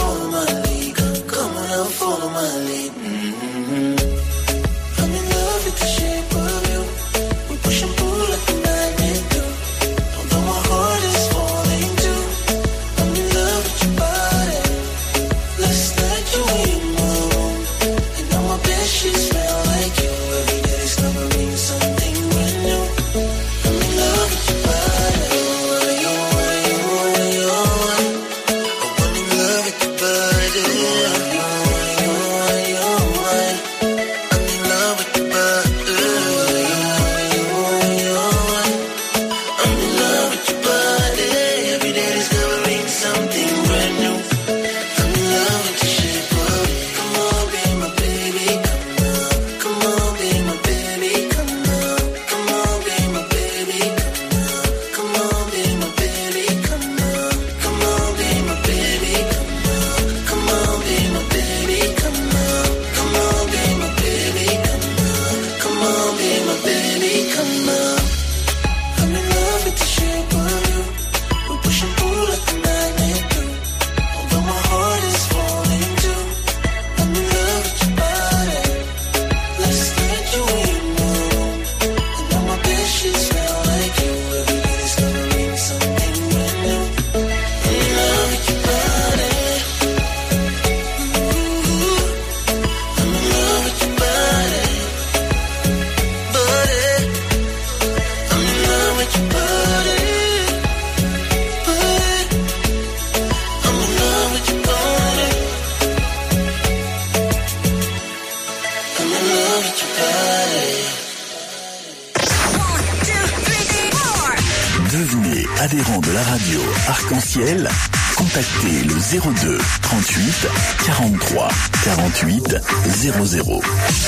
adhérents de la radio Arc-en-Ciel, contactez le zéro deux trente-huit quarante-trois quarante-huit zéro zéro.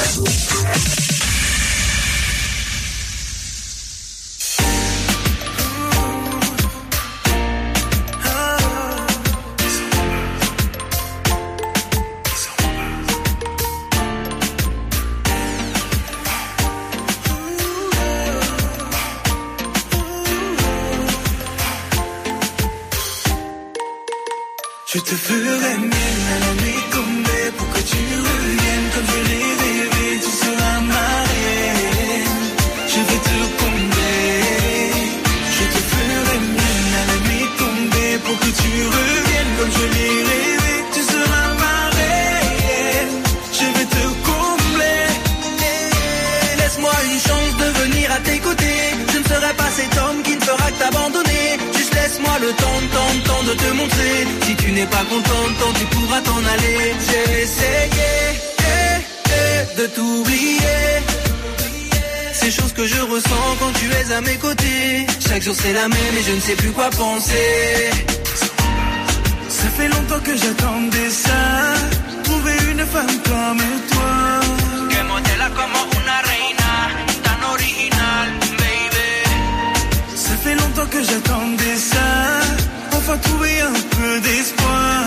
Je te ferai mienne à la nuit tombée pour que tu reviennes comme je l'ai rêvé. Tu seras ma reine, je vais te combler. Je te ferai mienne à la nuit tombée pour que tu reviennes comme je l'ai rêvé. Tu seras ma reine, je vais te combler. Laisse-moi une chance de venir à tes côtés. Je ne serai pas cet homme qui ne fera que t'abandonner. Juste laisse-moi le temps, temps, temps de te montrer. Si tu n'es pas content, tant tu pourras t'en aller. J'ai essayé eh, eh, de t'oublier. Ces choses que je ressens quand tu es à mes côtés. Chaque jour c'est la même et je ne sais plus quoi penser. Ça fait longtemps que j'attendais ça. Trouver une femme comme toi. Que modela como una reina, tan original, baby. Ça fait longtemps que j'attendais ça. Enfin trouver un peu d'espoir.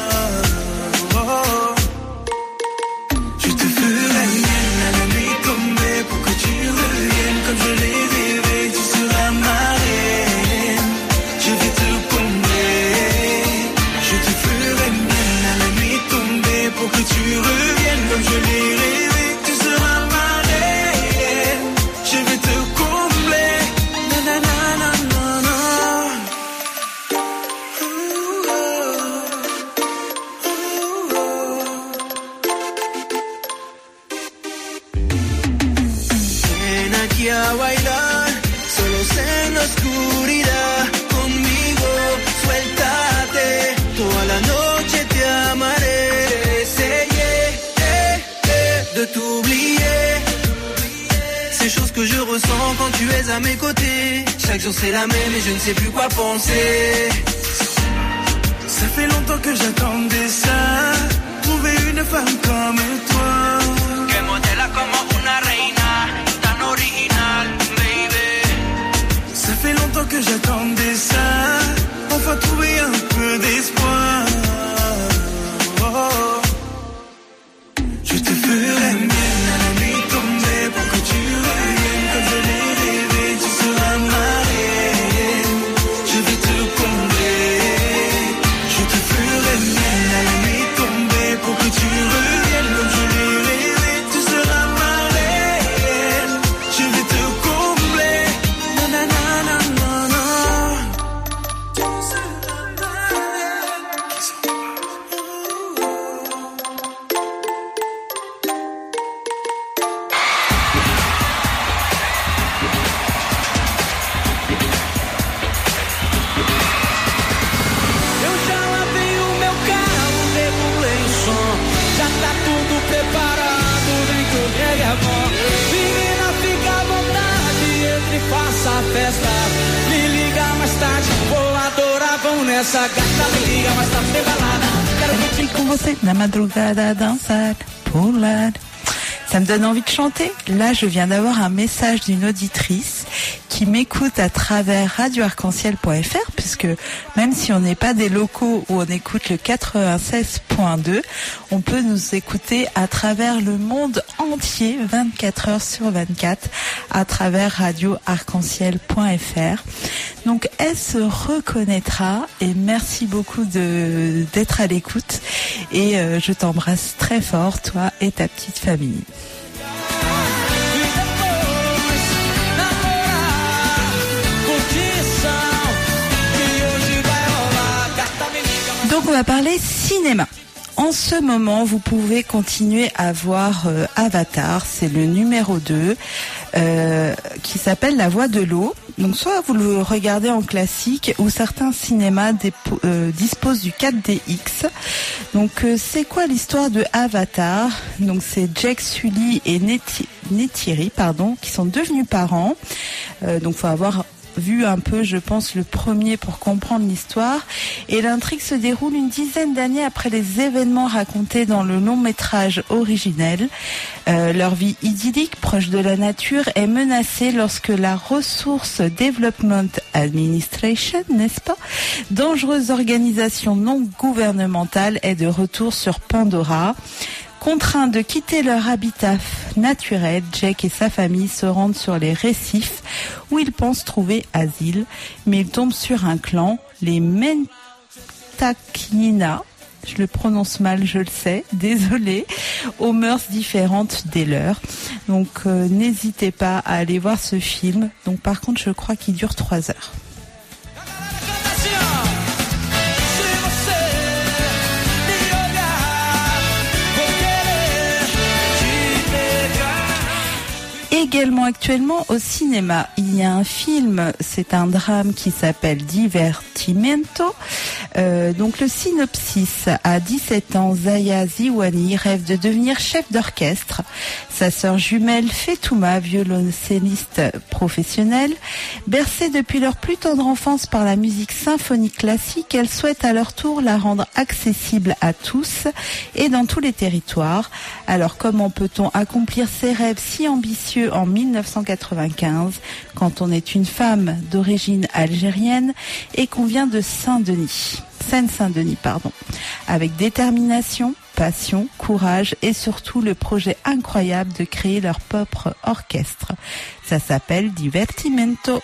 Oh. Je te ferai mienne à la nuit tombée pour que tu reviennes comme je l'ai rêvé. Tu seras ma reine, je vais te combler. Je te ferai mienne à la nuit tombée pour que tu reviennes comme je l'ai rêvé. Tu seras ma reine, je vais te combler. Na na na na na na. A bailar, solos en la oscuridad, conmigo, suéltate, toda la noche te amaré, essayé eh, eh, de t'oublier, ces choses que je ressens quand tu es à mes côtés, chaque jour c'est la même et je ne sais plus quoi penser. Ça fait longtemps que j'attendais ça, trouver une femme comme toi. Que modela como una reina, tan original, baby. Ça fait longtemps que j'attendais ça, enfin trouver un peu d'espoir. Oh. Je te ferai mienne à la nuit tombée pour que tu reviennes comme je l'ai rêvé. Tu seras ma reine, je vais te combler. Je te ferai mienne à la nuit tombée pour que tu reviennes comme je l'ai rêvé. Tu seras ma reine, je vais te combler. Na na na na na na. Tu seras ma reine. Eu já lavei o meu carro, regulei o som. Já tá tudo preparado, vem comigo amor. Menina, fica à vontade, entre e faça a festa. Me liga mais tarde, vou adorar, vão nessa gata. Me liga mais tarde, tem balada. Quero que Et com você na madrugada dançar, pular. Ça me donne envie de chanter. Là, je viens d'avoir un message d'une auditrice qui m'écoute à travers radio arc-en-ciel point f r, puisque même si on n'est pas des locaux où on écoute le quatre-vingt-seize point deux, on peut nous écouter à travers le monde entier, vingt-quatre heures sur vingt-quatre, à travers radio arc-en-ciel point f r. Donc, elle se reconnaîtra et merci beaucoup de d'être à l'écoute. Et euh, je t'embrasse très fort, toi et ta petite famille. Donc on va parler cinéma. En ce moment, vous pouvez continuer à voir euh, Avatar, c'est le numéro deux, euh, qui s'appelle La Voix de l'eau. Donc soit vous le regardez en classique, ou certains cinémas dépo- euh, disposent du quatre D X. Donc euh, c'est quoi l'histoire de Avatar? Donc c'est Jake Sully et Neti- Neytiri, pardon, qui sont devenus parents. Euh, donc faut avoir vu un peu, je pense, le premier pour comprendre l'histoire. Et l'intrigue se déroule une dizaine d'années après les événements racontés dans le long métrage originel. Euh, leur vie idyllique, proche de la nature, est menacée lorsque la Resource Development Administration, n'est-ce pas, dangereuse organisation non gouvernementale, est de retour sur Pandora. Contraints de quitter leur habitat naturel, Jake et sa famille se rendent sur les récifs où ils pensent trouver asile, mais ils tombent sur un clan, les Mentaknina. Je le prononce mal, je le sais, désolé, aux mœurs différentes des leurs. Donc euh, n'hésitez pas à aller voir ce film. Donc par contre, je crois qu'il dure trois heures. Également actuellement au cinéma, il y a un film, c'est un drame qui s'appelle Divertimento. Euh, donc le synopsis, à dix-sept ans, Zaya Ziwani rêve de devenir chef d'orchestre. Sa sœur jumelle Fetouma, violoncelliste professionnelle, bercée depuis leur plus tendre enfance par la musique symphonique classique, elle souhaite à leur tour la rendre accessible à tous et dans tous les territoires. Alors comment peut-on accomplir ces rêves si ambitieux en mille neuf cent quatre-vingt-quinze quand on est une femme d'origine algérienne et qu'on vient de Saint-Denis, Seine-Saint-Denis, pardon, avec détermination, passion, courage et surtout le projet incroyable de créer leur propre orchestre. Ça s'appelle Divertimento.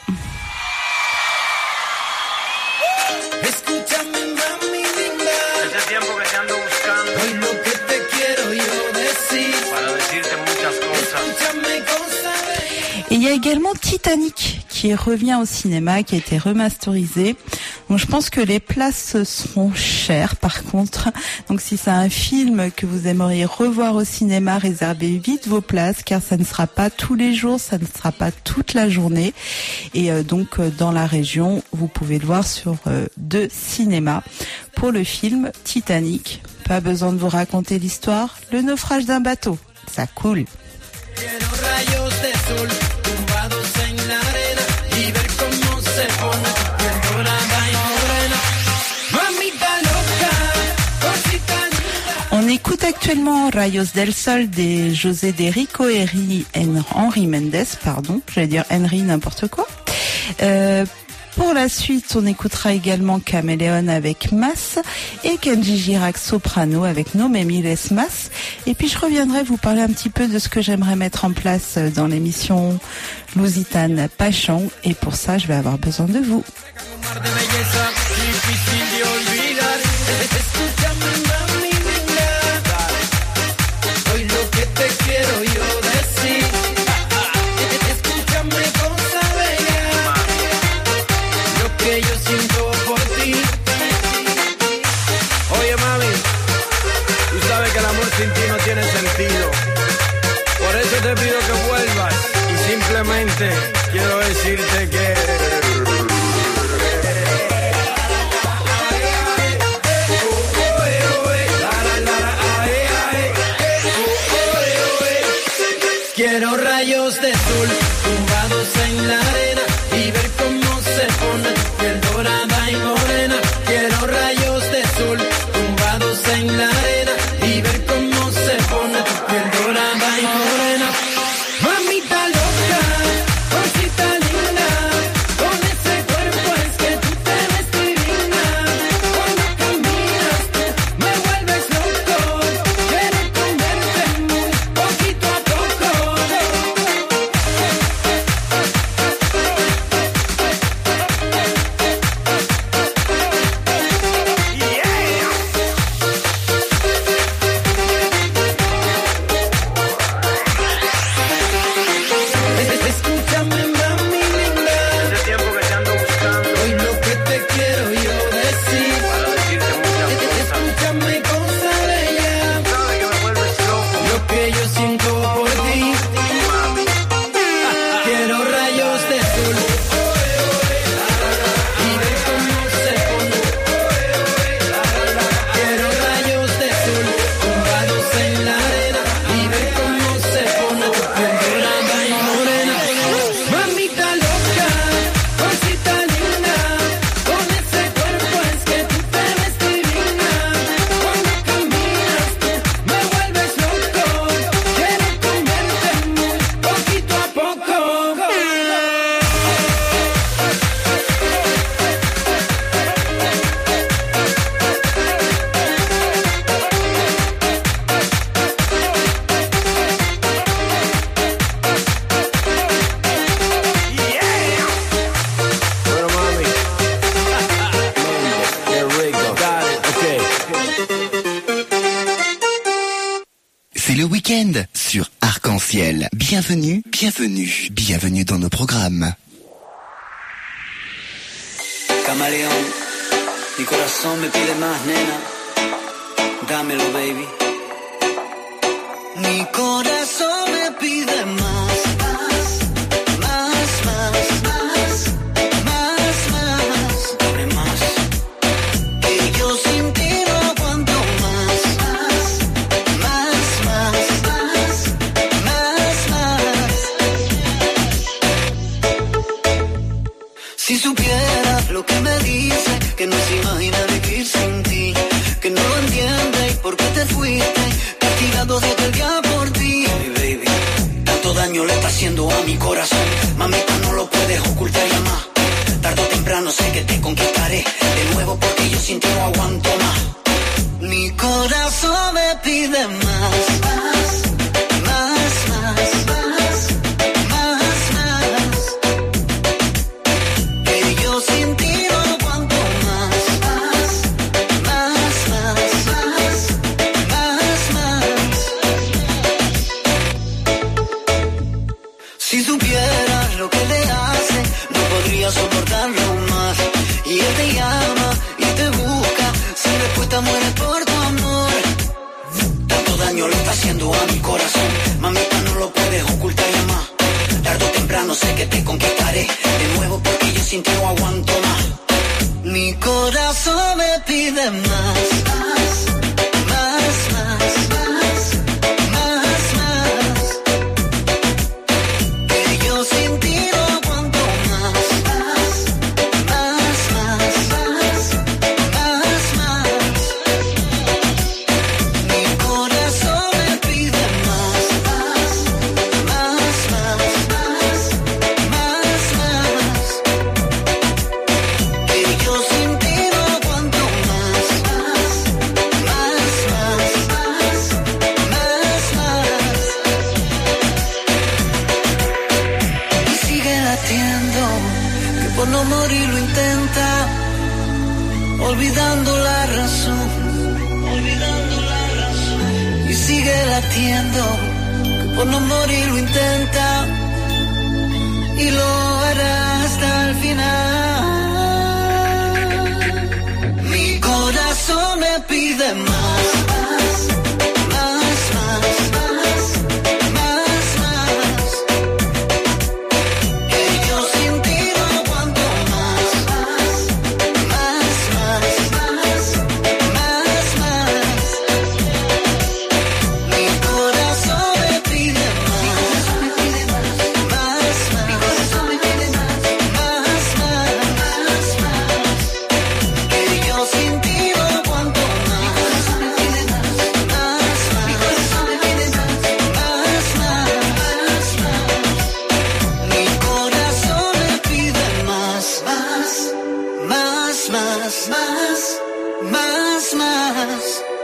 Et il y a également Titanic qui revient au cinéma, qui a été remasterisé. Donc je pense que les places seront chères par contre. Donc si c'est un film que vous aimeriez revoir au cinéma, réservez vite vos places car ça ne sera pas tous les jours, ça ne sera pas toute la journée. Et euh, donc euh, dans la région, vous pouvez le voir sur euh, deux cinémas. Pour le film Titanic, pas besoin de vous raconter l'histoire, le naufrage d'un bateau, ça coule. On écoute actuellement Rayos del Sol des José de Rico et Henry Mendes, pardon, j'allais dire Henry n'importe quoi. Euh, Pour la suite, on écoutera également Caméléon avec Mas et Kenji Girac soprano avec No Me Mires Mas. Et puis je reviendrai vous parler un petit peu de ce que j'aimerais mettre en place dans l'émission Lusitane Pachón. Et pour ça, je vais avoir besoin de vous. Sin ti no tiene sentido. Por eso te pido que vuelvas y simplemente quiero decirte que quiero rayos de sol tumbados en la arena y ver cómo se pone tu piel dorada y morena. Quiero rayos de sol tumbados en la arena y ver cómo se pone tu piel dorada y morena. Mamita loca, cosita linda, con ese cuerpo es que tú te ves divina. Cuando caminas tú me vuelves loco, quiero comerte muy poquito a poco. le week-end sur Arc-en-Ciel. Bienvenue, bienvenue, bienvenue dans nos programmes. Camaleón, mi corazón me pide más, nena. Dámelo, baby. Mi corazón me pide más, más, más, más, más, más, más. Dame más. Que yo sin ti no aguanto más, más, más, más, más, más, más. Si supieras lo que me dice, que no se imagina vivir sin ti, que no entiende por qué te fuiste, castigado desde el día por ti. Hey baby, tanto daño le está haciendo a mi corazón, mamita, no lo puedes ocultar ya más. Tarde o temprano sé que te conquistaré de nuevo, porque yo sin ti no aguanto más. Mi corazón me pide más, más, más, más, más, más, más. Que yo sin ti no aguanto más, más, más, más, más, más, más. Si supieras lo que le hace, no podría soportarlo más. Y él te llama y te busca, sin respuesta muere por tu amor. Tanto daño le está haciendo a mi corazón, mamita, no lo puedes ocultar ya más. Tarde o temprano sé que te conquistaré de nuevo, porque yo sin ti no aguanto más. Mi corazón me pide más, más, más, más, más, más, más. Que yo sin ti no aguanto más, más, más, más, más, más, más. Mi corazón me pide más, más, más, más, más, más, más. Que yo sin ti no aguanto más, más, más, más, más, más, más. Y sigue latiendo, que por no morir lo intenta, olvidando la razón, olvidando la razón. Y sigue latiendo, que por no morir lo intenta, y lo hará hasta el final. Mi corazón me pide más, más, más, más, más, más, más. Que yo sin ti no aguanto más, más, más, más, más, más, más. Mi corazón me pide más, más, más, más, más, más. Que yo sin ti no aguanto más, más, más, más, más, más. Mi corazón me pide más, más, más, más, más, más, más.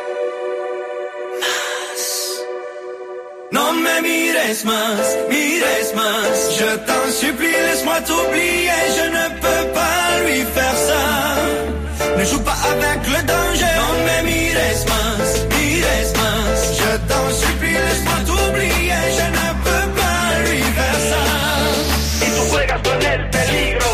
Non me mires más, mires más. Je t'en supplie, laisse-moi t'oublier. Je ne peux pas lui faire ça. Ne joue pas avec le danger. Non me mires más, mires más. Je t'en supplie, laisse-moi t'oublier. Je ne peux pas lui faire ça. Y tú juegas con el peligro.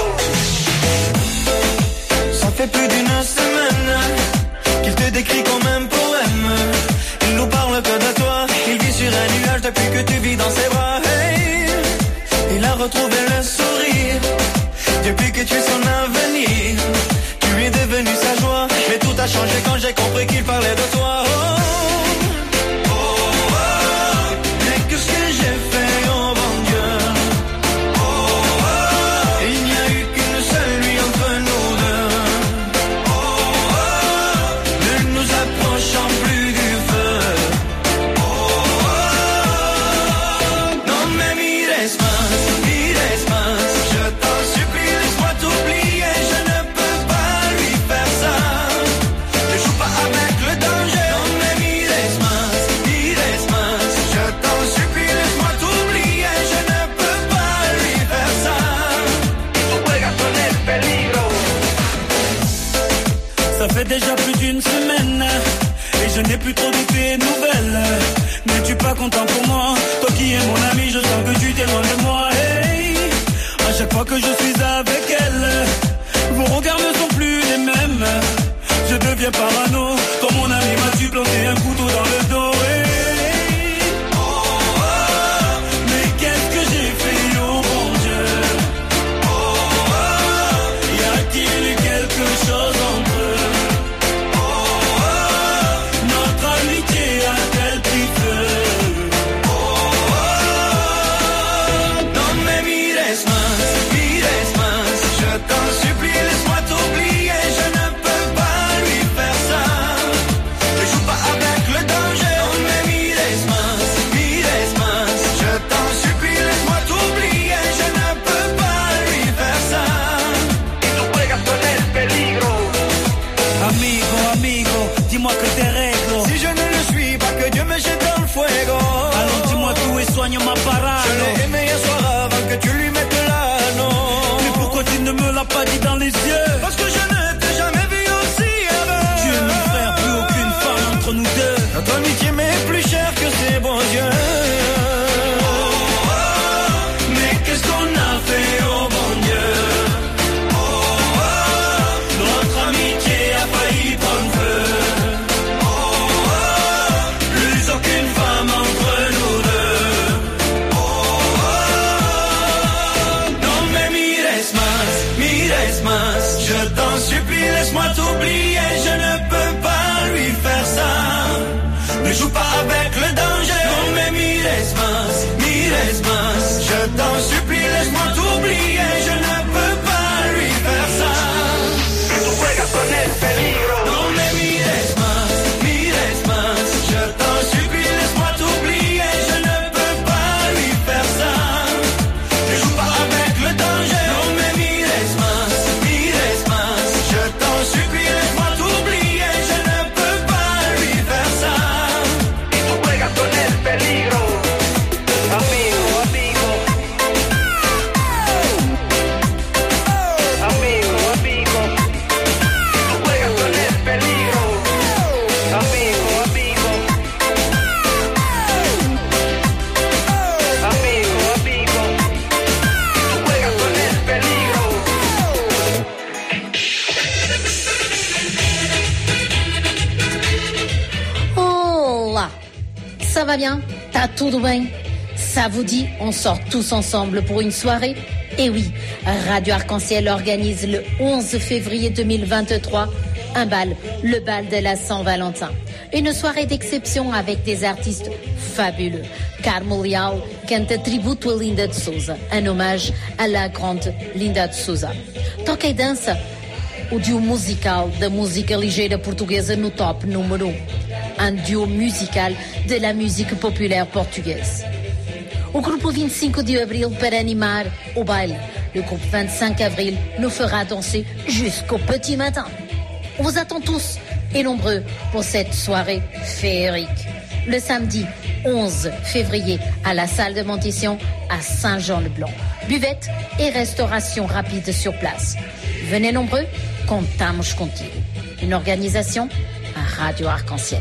Ça fait plus d'une semaine qu'il te décrit comme un poème. Il nous parle que de toi. Il vit sur un nuage depuis que tu vis dans ses bras. Hey, il a retrouvé le sourire depuis que tu es son avenir. Tu es devenu sa joie, mais tout a changé quand j'ai compris qu'il parlait de toi. Oh, oh, oh, mais qu'est-ce que j'ai fait, oh bon Dieu. Oh, oh, il n'y a eu qu'une seule nuit entre nous deux. Oh, oh, ne nous approchons plus du feu. Oh, oh, non mais mires más, mires más. Je t'en supplie, laisse-moi t'oublier. Je ne peux pas lui faire ça. Ne joue pas avec le danger. Non mais mires más, mires más. Je t'en supplie, laisse-moi t'oublier. Je ne peux pas lui faire ça. Y tú juegas con el peligro. Ça fait déjà plus d'une semaine et je n'ai plus trop de tes nouvelles. Mais n'es-tu pas content pour moi? Toi qui es mon ami, je sens que tu t'éloignes de moi. Hey, à chaque fois que je suis avec elle, vos regards ne sont plus les mêmes. Je deviens parano. Toi mon ami, m'as-tu planté un couteau dans le dos? Hey, oh, oh, mais qu'est-ce que j'ai fait, oh mon Dieu? Oh, oh, y a-t-il eu quelque chose entre eux? Oh, oh, notre amitié a-t-elle pris feu? Oh, oh, non mais mires más, mires más, je t'en supplie, laisse-moi t'oublier, je ne peux pas lui faire ça. Ne joue pas avec le danger. Non mais mires más, mires más, je t'en supplie, laisse-moi t'oublier, je ne peux pas lui faire ça. Y tú juegas con el peligro. Amigo, amigo, dis-moi que t'es réglo. Si je ne le suis pas, que Dieu me jette dans le fuego. Alors dis-moi tout et soigne ma parade. Je l'ai aimé un soir avant que tu lui mettes l'anneau. Mais pourquoi tu ne me l'as pas dit dans les yeux? Parce que je ne t'ai jamais vu aussi heureux. Tu es mon frère, plus aucune femme entre nous deux. Notre amitié m'est plus chère que ces bons yeux. Oh, oh, mais qu'est-ce qu'on a fait, oh mon Dieu? Oh, oh, notre amitié a failli prendre feu. Oh, oh, plus aucune femme entre nous deux. Oh, oh, non mais mires más, mires más, je t'en supplie, laisse-moi t'oublier, je ne peux pas lui faire ça. Ne joue pas avec le danger. Non mais mires más, mires más, je t'en supplie, laisse-moi t'oublier, je ne peux pas lui faire ça. Tu juegas con el peligro. Non mais mires más, mires más, je t'en supplie, laisse-moi t'oublier, je ne peux pas lui faire ça. Ne joue pas avec le danger. Non mais mires más, mires más, je t'en supplie, laisse-moi t'oublier, je ne peux pas lui faire ça. Y tú juegas con el peligro. Amigo, amigo. Amigo, amigo. Tú juegas con el peligro. Amigo, amigo. Amigo, amigo. Tú juegas con el peligro. Olá! Ça va bien? Tá tudo bem? Ça vous dit, on sort tous ensemble pour une soirée? Et oui, Radio Arc-en-Ciel organise le onze février deux mille vingt-trois un bal, le bal de la Saint-Valentin. Une soirée d'exception avec des artistes fabuleux. Carmo Leal canta tributo a Linda de Souza, un hommage à la grande Linda de Souza. Toca e dança o duo musical da música ligeira portuguesa no top número um. Un duo musical de la musique populaire portugaise. O grupo vingt-cinq de avril para animar o baile. Le groupe vingt-cinq avril nous fera danser jusqu'au petit matin. On vous attend tous et nombreux pour cette soirée féerique. Le samedi onze février à la salle de Montition à Saint-Jean-le-Blanc. Buvette et restauration rapide sur place. Venez nombreux, contamos contigo. Une organisation à Radio Arc-en-Ciel.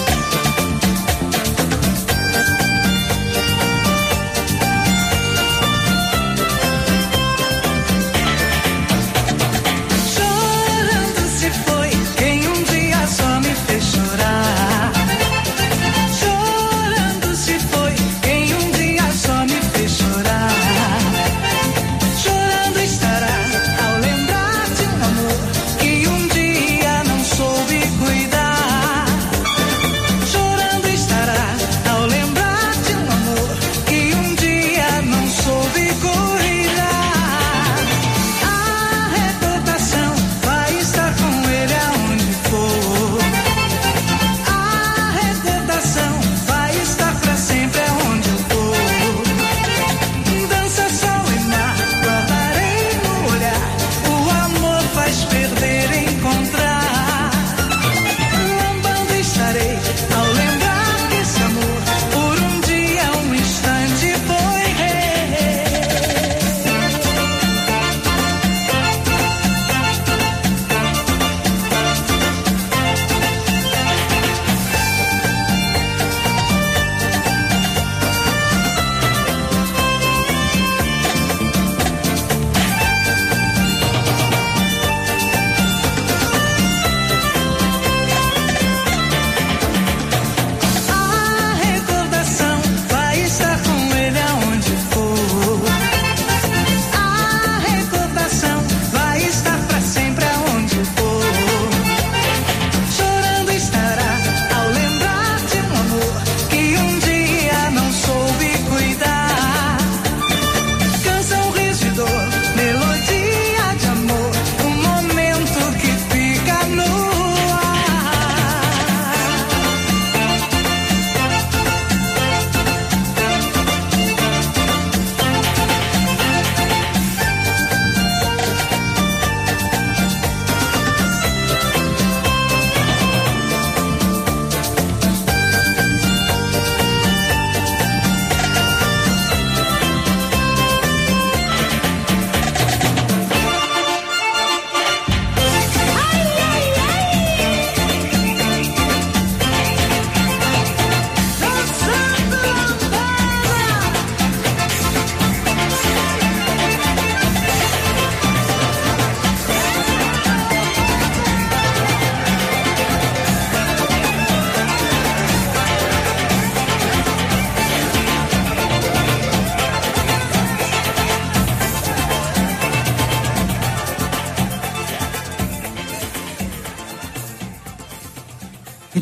Amigo,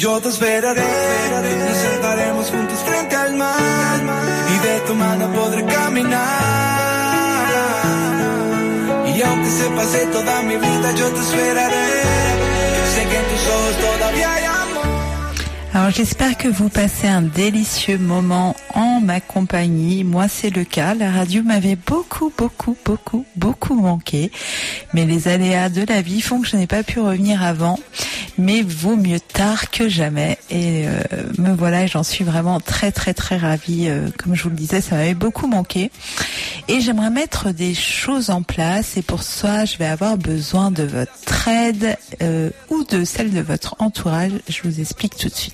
Yo te esperaré, nos sentaremos juntos frente al mar y de tu mano podré caminar. Y aunque se pase toda mi vida, yo te esperaré. Sé que en tus ojos todavía hay amor. Alors j'espère que vous passez un délicieux moment en ma compagnie. Moi c'est le cas, la radio m'avait beaucoup beaucoup beaucoup beaucoup manqué. Mais les aléas de la vie font que je n'ai pas pu revenir avant. Mais vaut mieux tard que jamais. Et euh, me voilà, j'en suis vraiment très très très ravie. Euh, comme je vous le disais, ça m'avait beaucoup manqué. Et j'aimerais mettre des choses en place. Et pour ça, je vais avoir besoin de votre aide euh, ou de celle de votre entourage. Je vous explique tout de suite.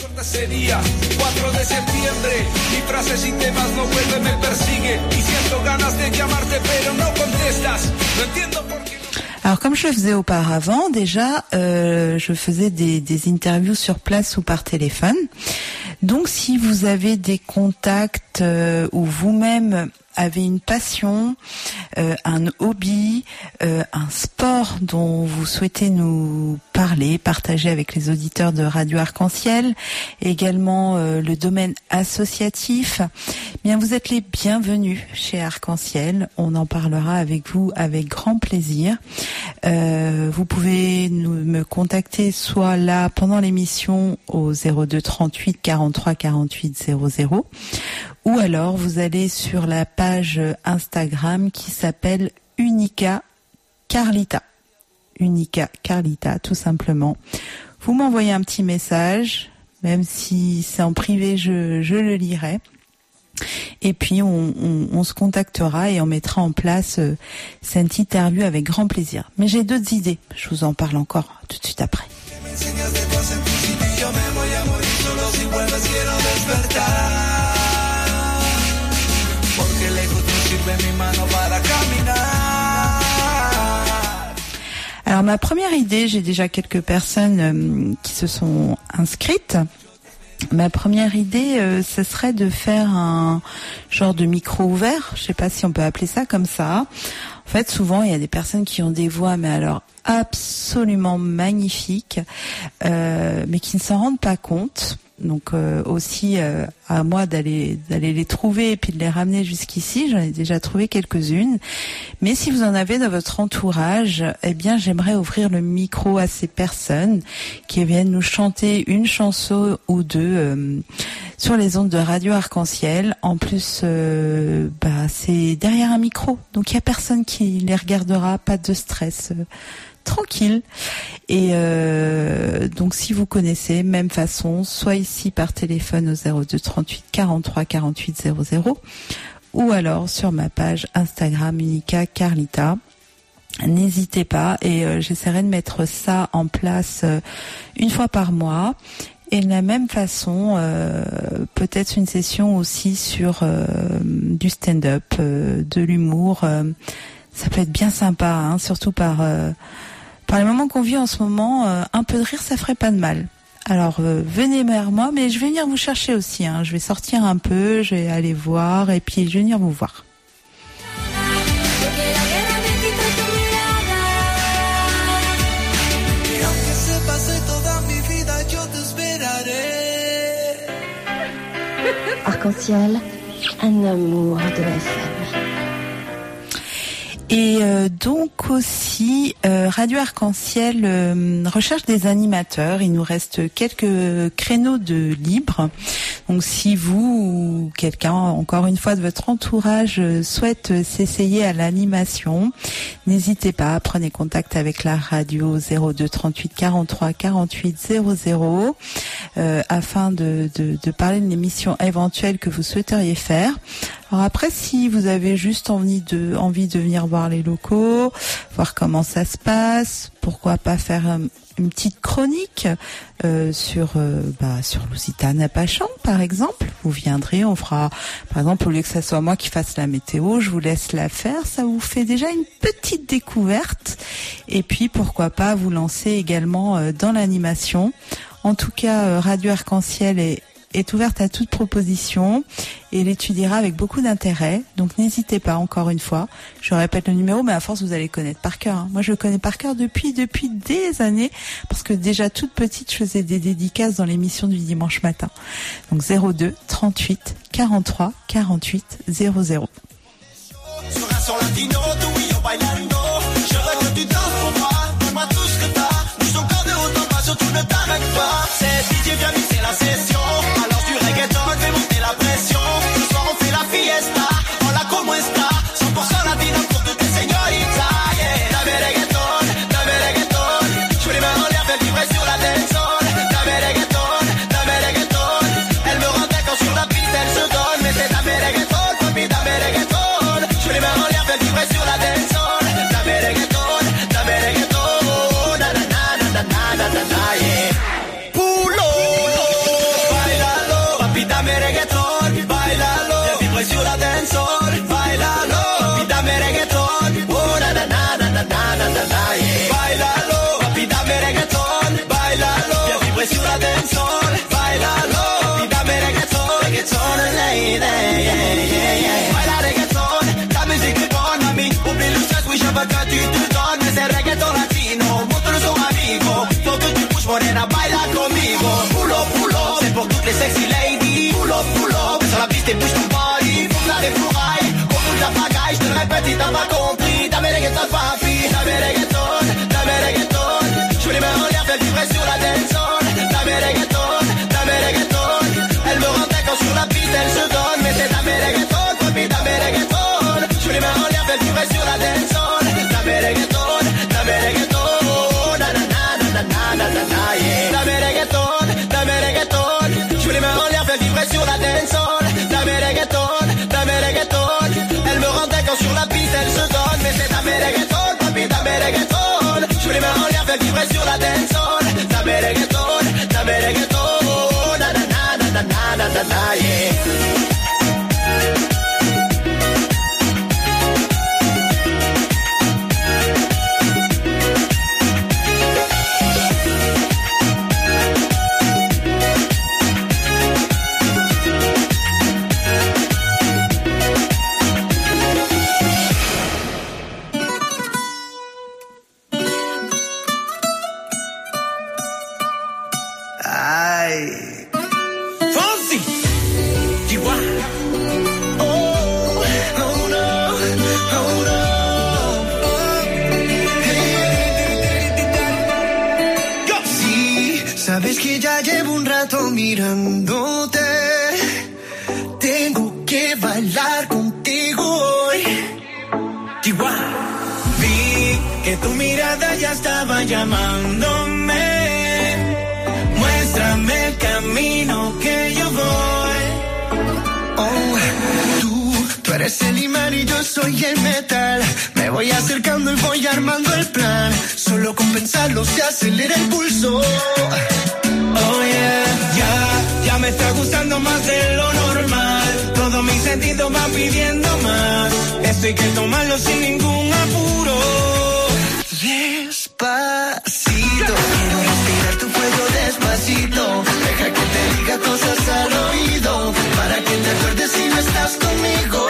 Alors comme je le faisais auparavant, déjà euh, je faisais des, des interviews sur place ou par téléphone. Donc si vous avez des contacts euh, ou vous-même avez une passion, euh, un hobby, euh, un sport dont vous souhaitez nous parler, partager avec les auditeurs de Radio Arc-en-Ciel, également euh, le domaine associatif, eh bien vous êtes les bienvenus chez Arc-en-Ciel. On en parlera avec vous avec grand plaisir. Euh, vous pouvez nous, me contacter soit là pendant l'émission au zéro deux trente-huit quarante-trois quarante-huit zéro zéro, ou alors vous allez sur la page Instagram qui s'appelle Unica Carlita. Unica Carlita, tout simplement. Vous m'envoyez un petit message, même si c'est en privé, je, je le lirai. Et puis on, on, on se contactera et on mettra en place euh, cette interview avec grand plaisir. Mais j'ai d'autres idées, je vous en parle encore tout de suite après. Alors ma première idée, j'ai déjà quelques personnes euh, qui se sont inscrites. Ma première idée, euh, ce serait de faire un genre de micro ouvert. Je sais pas si on peut appeler ça comme ça. En fait, souvent, il y a des personnes qui ont des voix, mais alors absolument magnifiques, euh, mais qui ne s'en rendent pas compte. Donc euh, aussi euh, à moi d'aller d'aller les trouver et puis de les ramener jusqu'ici. J'en ai déjà trouvé quelques-unes. Mais si vous en avez dans votre entourage, eh bien j'aimerais ouvrir le micro à ces personnes qui viennent nous chanter une chanson ou deux euh, sur les ondes de Radio Arc-en-Ciel. En plus, euh, bah c'est derrière un micro, donc il y a personne qui les regardera, pas de stress. Euh, tranquille. Et euh, donc si vous connaissez, même façon, soit ici par téléphone au zéro deux trente-huit quarante-trois quarante-huit zéro zéro, ou alors sur ma page Instagram Unica Carlita. N'hésitez pas, et euh, j'essaierai de mettre ça en place euh, une fois par mois. Et de la même façon, euh, peut-être une session aussi sur euh, du stand-up, euh, de l'humour. Euh, ça peut être bien sympa, hein, surtout par euh, par les moments qu'on vit en ce moment. Euh, un peu de rire, ça ferait pas de mal. Alors euh, venez vers moi, mais je vais venir vous chercher aussi. Hein. Je vais sortir un peu, je vais aller voir, et puis je vais venir vous voir. Arc-en-Ciel, un amour de F M. Et euh, donc aussi, euh, Radio Arc-en-Ciel euh, recherche des animateurs. Il nous reste quelques créneaux de libre. Donc si vous ou quelqu'un, encore une fois, de votre entourage euh, souhaite s'essayer à l'animation, n'hésitez pas, prenez contact avec la radio zéro deux trente-huit quarante-trois quarante-huit zéro zéro euh, afin de, de, de parler de l'émission éventuelle que vous souhaiteriez faire. Alors après, si vous avez juste envie de, envie de venir voir les locaux, voir comment ça se passe, pourquoi pas faire um, une petite chronique euh, sur euh, bah, sur Lusitana Pachon, par exemple. Vous viendrez, on fera, par exemple, au lieu que ça soit moi qui fasse la météo, je vous laisse la faire. Ça vous fait déjà une petite découverte. Et puis, pourquoi pas vous lancer également euh, dans l'animation. En tout cas, euh, Radio Arc-en-Ciel est est ouverte à toute proposition et l'étudiera avec beaucoup d'intérêt. Donc n'hésitez pas, encore une fois. Je répète le numéro, mais à force vous allez connaître par cœur. Hein. Moi je le connais par cœur depuis depuis des années, parce que déjà toute petite je faisais des dédicaces dans l'émission du dimanche matin. Donc zéro deux trente-huit quarante-trois quarante-huit zéro zéro. Sur un son latino, tú y yo bailando. Je veux que tu danses pour moi, donne-moi tout ce que t'as. Bouge ton corps de haut en bas, surtout ne t'arrête pas. C'est D J, viens mixer la session. Alors du reggaeton, fais monter la pression. Ce soir on fait la fiesta, hola como está. cent pour cent latino pour toutes les señoritas, yeah. Dame reggaeton, dame reggaeton. Je veux les mains en l'air, fais vibrer sur la dancehall. Dame reggaeton, dame reggaeton. Elle me rend quand sur la piste, elle se donne. Mais c'est dame reggaeton, papi, dame reggaeton. Les mains en l'air, fais vibrer sur la dancehall. Dame reggaeton, dame reggaeton. Na na na na na na na na, yeah. Pulo, bailalo, papi, dame reggaeton, bailalo. Fais vibrer sur la dancehall, bailalo, papi, dame reggaeton. Oh na na na na na na na na na, yeah. Bailalo, papi, dame reggaeton, bailalo. Fais vibrer sur la dancehall, bailalo, papi, dame reggaeton, reggaeton, lady, yeah yeah yeah. Baila reggaeton. Oublie le stress, oui, je veux que tu te donnes. Mais c'est reggaeton latino, montre le son amigo. Faut que tu bouges, morena, baila conmigo. Pull up, pull up, c'est pour toutes les sexy ladies. Pull up, pull up, sur la piste et bouge ton body. Faut que ça défouraille, au bout de la pagaille. Je te le répète si t'as pas compris. Dame reggaeton, papi, dame reggaeton, dame reggaeton. Je veux les mains en l'air, fais vibrer sur la dancehall. Dame reggaeton, dame reggaeton. Elle me rendait quand sur la piste, elle se donne. Mais c'est dame reggaeton, papi, dame reggaeton. Je veux les mains en l'air, fais vibrer sur la dancehall. Dame reggaeton, dame reggaeton. Na na na na na na na na, yeah. Dame reggaeton, dame reggaeton. Je veux les mains en l'air, fais vibrer sur la dancehall. Dame reggaeton, dame reggaeton. Elle me rendait quand sur la piste, elle se donne. Mais c'est dame reggaeton, papi, dame reggaeton. Je veux les mains en l'air, fais vibrer sur la dancehall. Dame reggaeton, dame reggaeton. Na na na na na na na na, yeah. Mirándote, tengo que bailar contigo hoy. Chihuahua. Vi que tu mirada ya estaba llamándome. Muéstrame el camino que yo voy. Oh, tú, tú eres el imán y yo soy el metal. Me voy acercando y voy armando el plan. Solo con pensarlo se acelera el pulso. Oh yeah, ya, ya me está gustando más de lo normal. Todos mis sentidos van pidiendo más. Esto hay que tomarlo sin ningún apuro. Despacito, quiero respirar tu cuello despacito. Deja que te diga cosas al oído, para que te acuerdes si no estás conmigo.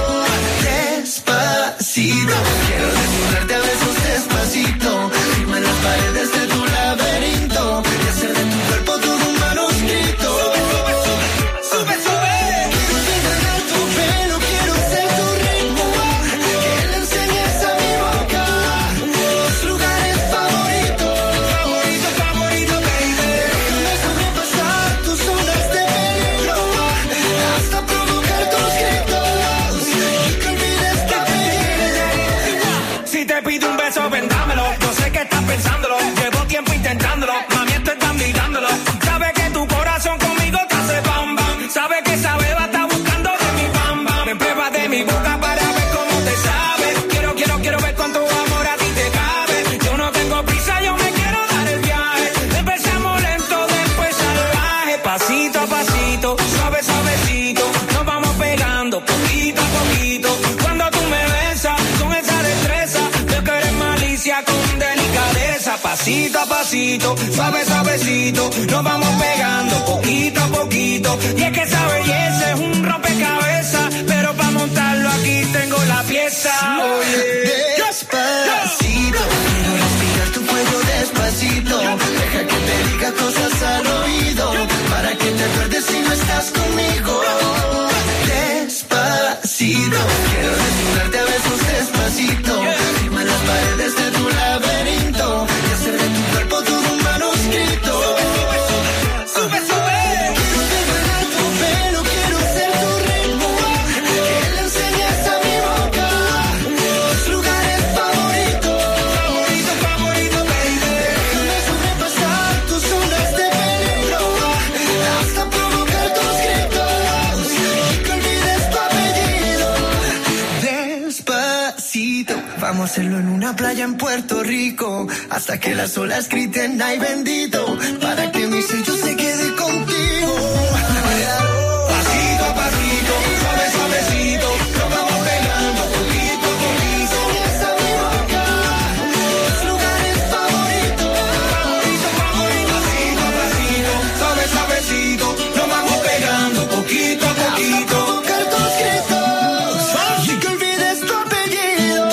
Despacito, quiero desnudarte a besos despacito. Firma en las paredes de tu laberinto y hacer de tu cuerpo todo un manuscrito. Sube, sube, sube, sube. Quiero llegar a tu pelo, quiero ser tu ritmo. Que le enseñes a mi boca tus lugares favoritos. Favorito, favorito, baby. Déjame sobrepasar tus zonas de peligro hasta provocar tus gritos. pasito a pasito, suave suavecito, nos vamos pegando poquito a poquito. Y es que esa belleza es un rompecabezas, pero para montarlo aquí tengo la pieza. Oye, despacito, quiero respirar tu cuello despacito. Deja que te diga cosas al oído, para que te acuerdes si no estás conmigo. Despacito, quiero desnudarte a besos despacito. Firma las paredes de tu laberinto y hacer de tu cuerpo todo un manuscrito. Sube, sube. Quiero devorar tu pelo, quiero ser tu ritmo, que le enseñes a mi boca tus lugares favoritos. Favorito, favorito, baby. Déjame sobrepasar tus zonas de peligro, hasta provocar tus gritos y que olvides tu apellido. Despacito, vamos a hacerlo en una playa en Puerto Rico, hasta que las olas griten ay bendito, para que mi sello se quede contigo. Pasito a pasito, suave suavecito, nos vamos pegando poquito a poquito. Esa mi boca, tus lugares favoritos. Favorito, favorito, pasito a pasito, suave suavecito, nos vamos pegando poquito a poquito. Provocar tus gritos y que olvides tu apellido.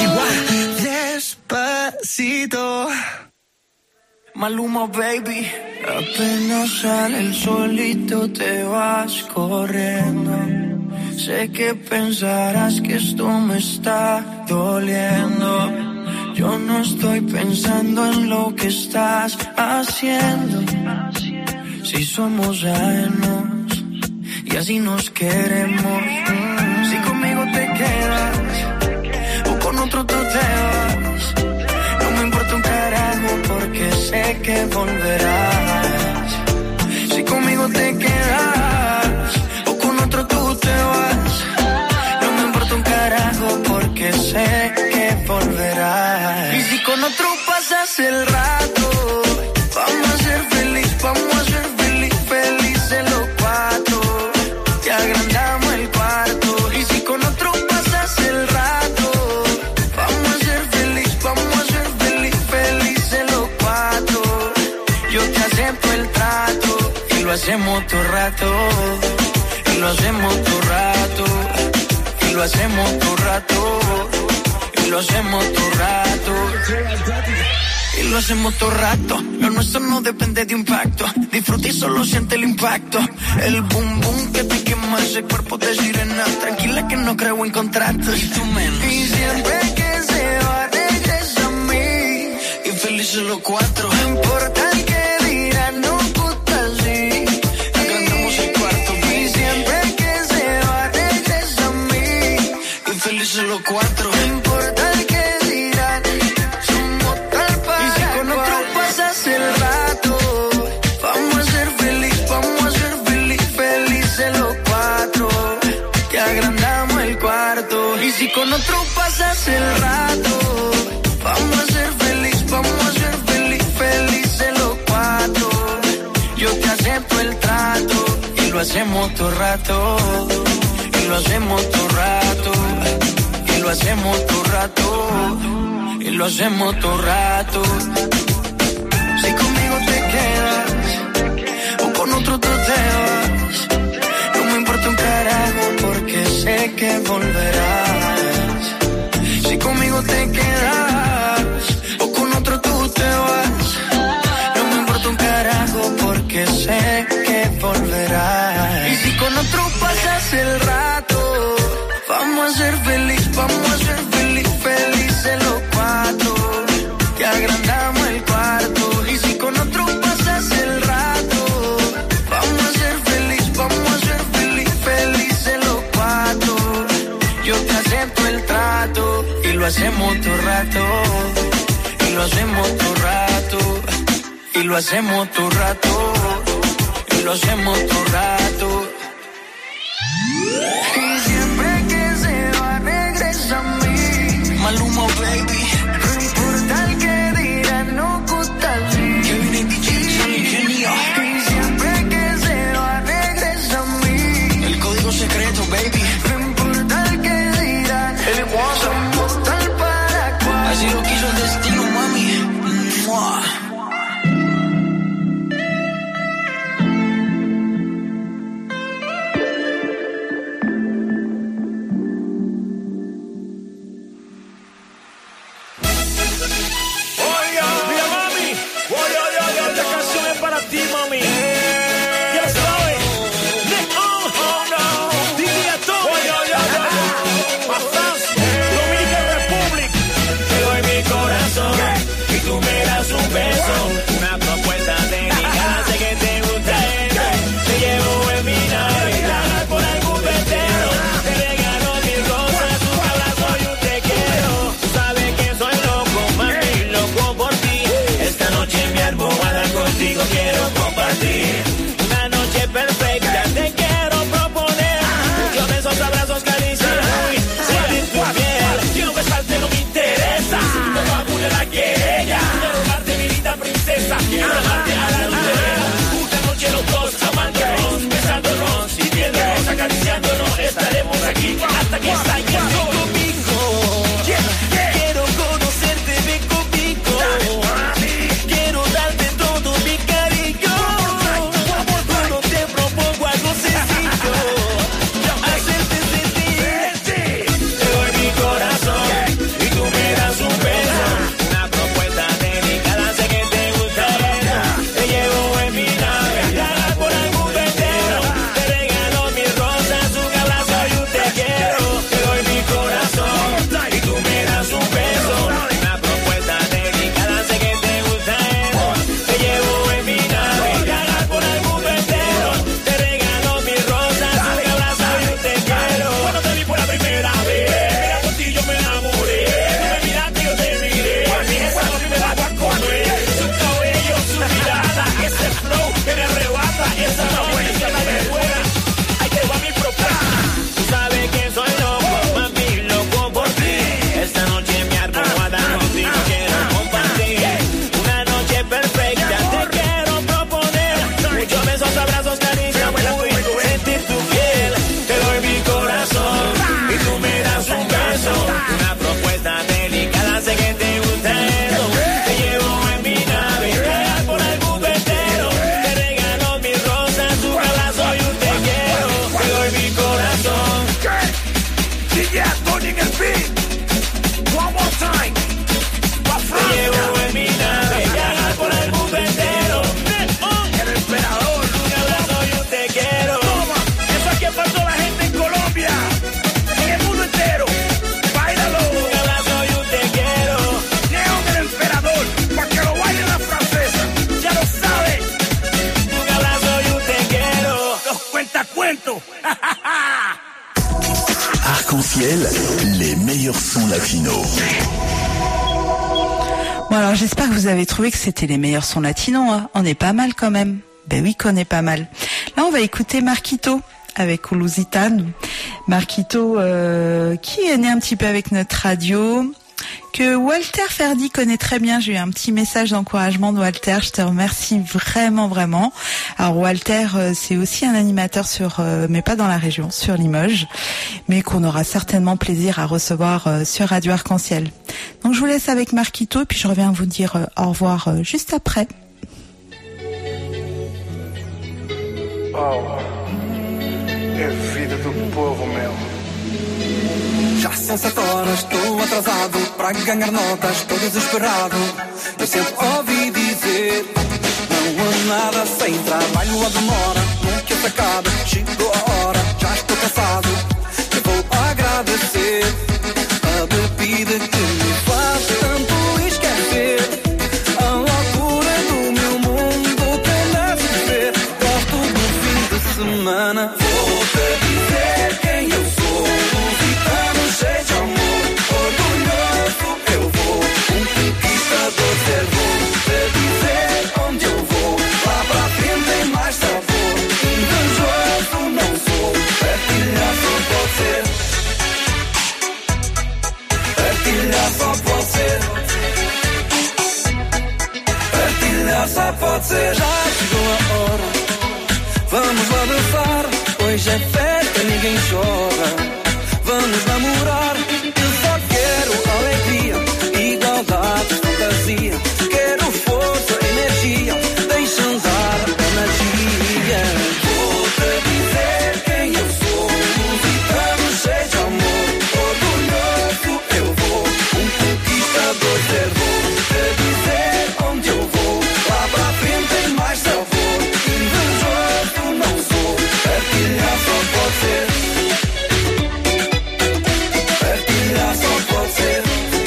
Despacito. Maluma, baby. Apenas sale el solito te vas corriendo. Sé que pensarás que esto me está doliendo. Yo no estoy pensando en lo que estás haciendo. Si somos ajenos y así nos queremos. Si conmigo te quedas o con otro tú te vas, no me importa un carajo porque sé que volverás. Si conmigo te quedas o con otro tú te vas, no me importa un carajo porque sé que volverás. Y si con otro pasas el rato, vamos a ser feliz, vamos a ser feliz, felices los cuatro. Te agrandamos el cuarto. Y si con otro pasas el rato, vamos a ser feliz, vamos a ser feliz, felices los cuatro. Yo te acepto el trato y lo hacemos todo rato. Y lo hacemos todo rato. Y lo hacemos todo rato. Y lo hacemos todo rato. Y lo hacemos todo rato. Lo nuestro no depende de un pacto. Disfruta y solo siente el impacto. El boom boom que te quema ese cuerpo de sirena. Tranquila que no creo en contratos. Y tú menos. Y siempre que se va regresa a mí. Y felices los cuatro. No importa el que dirán, no gusta así. Agrandamos el cuarto. Y siempre que se va regresa a mí. Y felices los cuatro. No importa el que dirán. El rato, vamos a ser feliz, vamos a ser feliz, felices los cuatro. Que agrandamos el cuarto. Y si con otro pasas el rato, vamos a ser feliz, vamos a ser feliz, felices los cuatro. Yo te acepto el trato y lo hacemos todo rato. Y lo hacemos todo rato. Y lo hacemos todo rato. Y lo hacemos todo rato. Si conmigo te quedas o con otro tú te vas, no me importa un carajo porque sé que volverás. Si conmigo te quedas o con otro tú te vas, no me importa un carajo porque sé que volverás. Y si con otro pasas el rato, vamos a ser feliz, vamos a ser feliz, felices los cuatro. Que agrandamos el cuarto. Y si con otro pasas el rato, vamos a ser feliz, vamos a ser feliz, felices los cuatro. Yo te acepto el trato y lo hacemos todo rato. Y lo hacemos todo rato. Y lo hacemos todo rato. Y lo hacemos todo rato. Y siempre que se va regresa a mí. Maluma, baby. No importa el que dirán, no gusta así. Kevin y D J, genio. Y siempre que se va regresa a mí. El código secreto, baby. No importa el que dirán, el WhatsApp tal para cual. Así lo quiso el destino, mami. Mua. ensayando conmigo. Quiero conocerte, ven conmigo. Quiero darte todo mi cariño. Pero te propongo algo sencillo. Hacerte sentir. Te doy mi corazón y tú me das un beso. Una propuesta delicada, sé que te gusta eso. Te llevo en mi nave, viajar por el mundo entero. Te regalo mis rosas, un abrazo y un te quiero. Te doy mi corazón y tú me das un beso. Una propuesta delicada, sé que te gusta eso. Te llevo en mi nave, viajar por el mundo entero. Te regalo mis rosas, un abrazo y un te quiero. Cuando te vi por la primera vez, mira por ti yo me enamoré. Tú me miraste y yo te miré. Esa noche me la voy a comer. Su cabello, su mirada, ese flow que me arrebata. Esa noche la me buena. Ahí te va mi propuesta. Tú sabes que soy loco, mami, loco por ti. Esta noche mi almohada contigo quiero compartir. Una noche perfecta, te quiero proponer. Muchos besos, abrazos, caricias, uy, sentir tu piel. Te doy mi corazón y tú me das un beso. Una propuesta delicada, sé que te gusta eso. Te llevo en mi nave, viajar por el mundo entero. Te regalo mis rosas, un abrazo y un te quiero. Te doy mi corazón. D J Tony en el beat. One more time. Te llevo en mi nave, viajar por el mundo entero. El emperador, un abrazo y un te quiero. Toma, eso aquí es para toda la gente en Colombia, en el mundo entero. Báilalo. Un abrazo y un te quiero. León el emperador, para que lo bailen las francesas. Ya lo sabes. Un abrazo y un te quiero. Los cuentacuentos. Arc-en-ciel, les meilleurs sons latinos. Bon alors j'espère que vous avez trouvé que c'était les meilleurs sons latinos, hein. On est pas mal quand même. Ben oui qu'on est pas mal. Là on va écouter Marquito avec Lusitano. Marquito euh, qui est né un petit peu avec notre radio, que Walter Ferdi connaît très bien. J'ai eu un petit message d'encouragement de Walter, je te remercie vraiment vraiment. Alors Walter euh, c'est aussi un animateur sur, euh, mais pas dans la région, sur Limoges, mais qu'on aura certainement plaisir à recevoir euh, sur Radio Arc-en-Ciel. Donc je vous laisse avec Marquito et puis je reviens vous dire euh, au revoir euh, juste après. Oh, é vida do povo, meu. Já são sete horas, estou atrasado. Para ganhar notas, estou desesperado. Eu sempre ouvi dizer: não há nada sem trabalho ou demora. Nunca se acaba, chegou a hora. Já estou cansado, eu vou agradecer a bebida que me faz tanto esquecer a loucura do meu mundo que anda a viver. Gosto do fim de semana. Vou-te dizer quem eu sou. Lusitano cheio de amor, orgulhoso eu vou. Um conquistador ser, vou-te dizer onde eu vou. Lá pra frente tem mais sabor. Invejoso não sou, partilhar só pode ser. Partilhar só pode ser. Partilhar só pode ser. Já chegou a hora, vamos lá dançar. Hoje é festa, ninguém chora. Vamos namorar. Eu só quero alegria, igualdade, fantasia. Quero força, energia. Deixa andar a magia. Vou-te dizer quem eu sou. Lusitano cheio de amor, orgulhoso eu vou. Um conquistador ser, vou-te dizer onde eu vou. Lá pra frente tem mais sabor. Invejoso não sou, partilhar só pode ser. Partilhar só pode ser.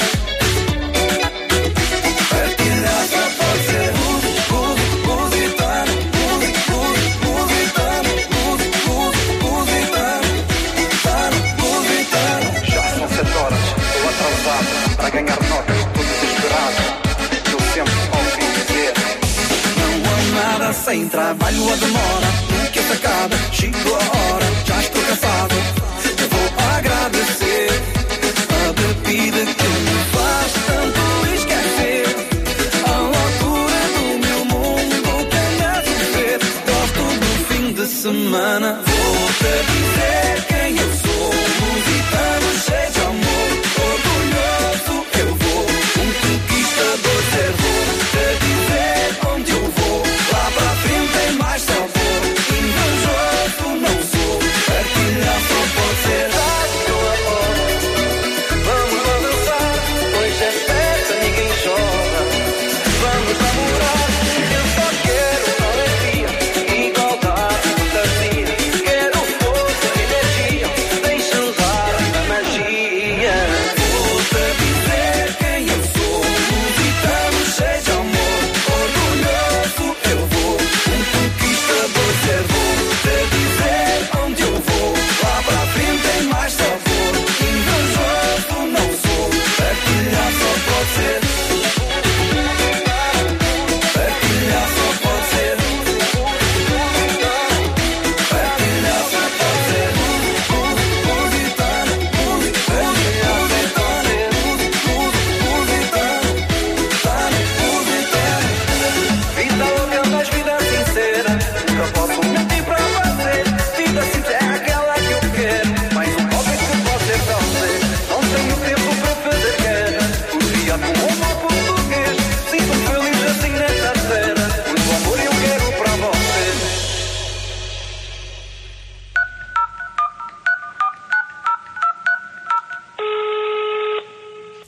Partilhar só pode ser. Lusitano, Lusitano, Lusitano, Lusitano. Já são sete horas, estou atrasado. Para ganhar notas, estou desesperado. Eu sempre ouvi dizer: não há nada sem trabalho ou demora. Nunca se acaba, chegou a hora. Já estou cansado, eu vou agradecer a bebida que me faz tanto esquecer a loucura do meu mundo que anda a viver. Gosto do fim de semana. Vou-te dizer quem eu sou. Lusitano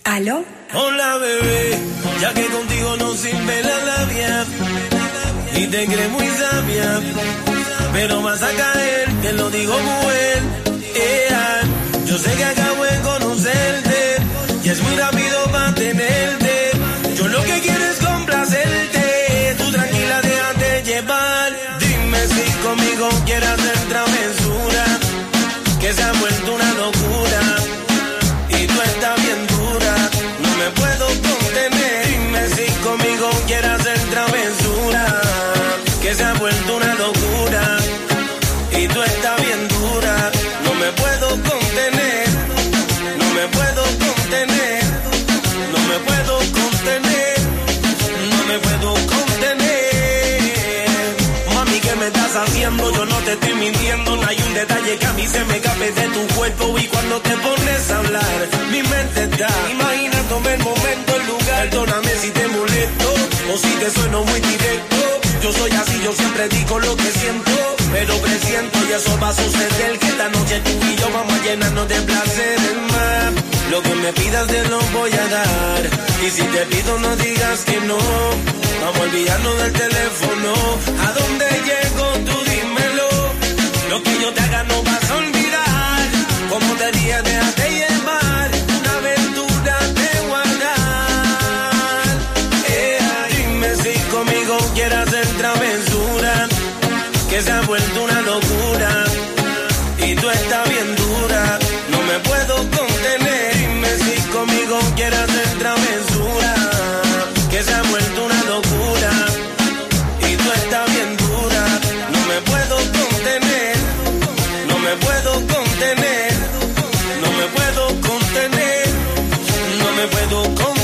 ¿Aló? Hola bebé, ya que contigo no sirve la labia y te crees muy sabia, pero vas a caer, te lo digo muy bien. Yeah. Yo sé que acabo de conocerte y es muy rápido para tenerte. Yo lo que quiero es complacerte, tú tranquila déjate llevar. Dime si conmigo quieres hacer travesura, que se ha vuelto una locura y tú estás bien dura, no me puedo contener. Dime si conmigo quieres hacer travesura, que se ha vuelto una locura y tú estás bien dura, no me puedo contener, no me puedo contener, no me puedo contener, no me puedo contener. Mami, ¿qué me estás haciendo? Yo no te estoy mintiendo, no hay un detalle que a mí se me escape de tu cuerpo y cuando te pones a hablar, mi mente está imaginándome el momento, el lugar. Perdóname si te molesto o si te sueno muy directo. Yo soy así, yo siempre digo lo que siento, pero presiento y eso va a suceder, que esta noche tú y yo vamos a llenarnos de placeres más. Lo que me pidas te lo voy a dar, y si te pido no digas que no. Vamos a olvidarnos del teléfono, ¿a dónde llego? Tú dímelo. Lo que yo te haga no vas a olvidar, como te dije déjate llevar, una aventura te voy a dar. Eh, dime si conmigo quieres hacer travesura, que se ha vuelto una locura y tú estás bien dura, no me puedo contener. Dime si conmigo quieres hacer travesura, que se ha vuelto una locura y tú estás bien dura, no me puedo contener, no me puedo contener, no me puedo contener, no me puedo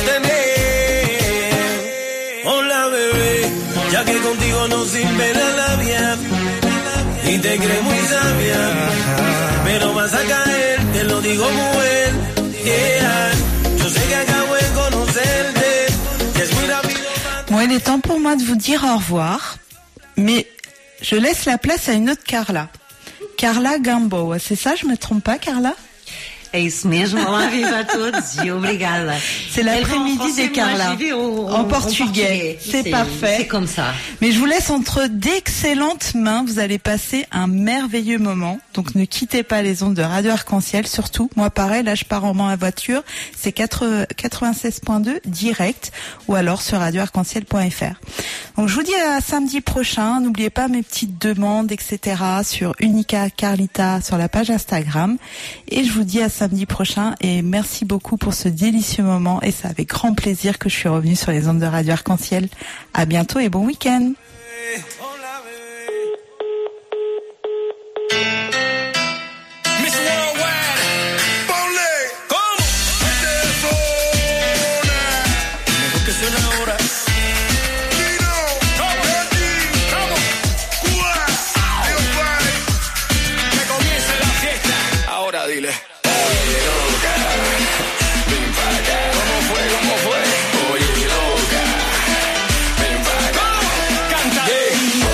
contener. Hola bebé, ya que contigo no sirve la labia y te crees muy sabia, pero vas a caer, te lo digo muy bien. Yeah. Yo sé que acabo de conocerte y es muy rápido. Bon, il est temps pour moi de vous dire au revoir, mais je laisse la place à une autre Carla. Carla Gamboa, c'est ça, je me trompe pas, Carla? É isso mesmo, olá, viva a todos e obrigada. C'est l'après-midi des Carla, en portugais, c'est parfait. C'est comme ça. Mais je vous laisse entre d'excellentes mains, vous allez passer un merveilleux moment, donc ne quittez pas les ondes de Radio Arc-en-Ciel, surtout, moi pareil, là je pars en main à voiture, c'est quatre-vingt-seize point deux direct, ou alors sur radio arc en ciel point f r. Donc je vous dis à samedi prochain, n'oubliez pas mes petites demandes, et cetera sur Unica Carlita sur la page Instagram, et je vous dis à samedi prochain et merci beaucoup pour ce délicieux moment et c'est avec grand plaisir que je suis revenue sur les ondes de Radio Arc-en-Ciel. À bientôt et bon week-end. Dile. Oye, loca, ven para acá. ¿Cómo fue? ¿Cómo fue? Oye, loca, ven para acá. Canta. Yeah.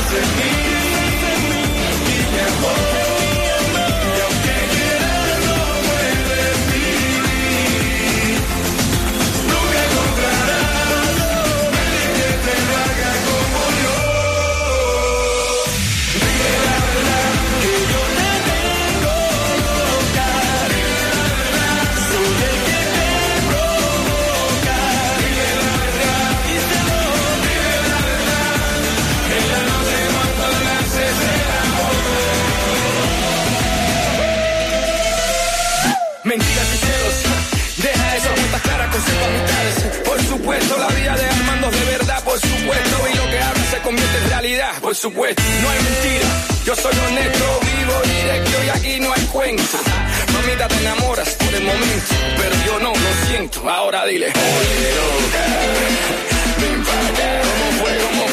en mí, y mi amor. Y aunque quieras no puedes vivir, nunca encontrarás alguien que te lo haga como yo. Dile la verdad que yo te tengo loca. Dile la verdad, soy el que te provoca. Dile la verdad, díselo. Dile la verdad, en la noche cuando naces el amor. Mentiras y celos, deja esas putas claras con sus amistades. Por supuesto, la vida de Armando es de verdad, por supuesto. Y lo que habla se convierte en realidad, por supuesto. No hay mentira, yo soy honesto, vivo directo y aquí no hay cuento. Mamita, te enamoras por el momento, pero yo no lo siento. Ahora dile, oye loca, ven para acá. ¿Cómo fue? ¿Cómo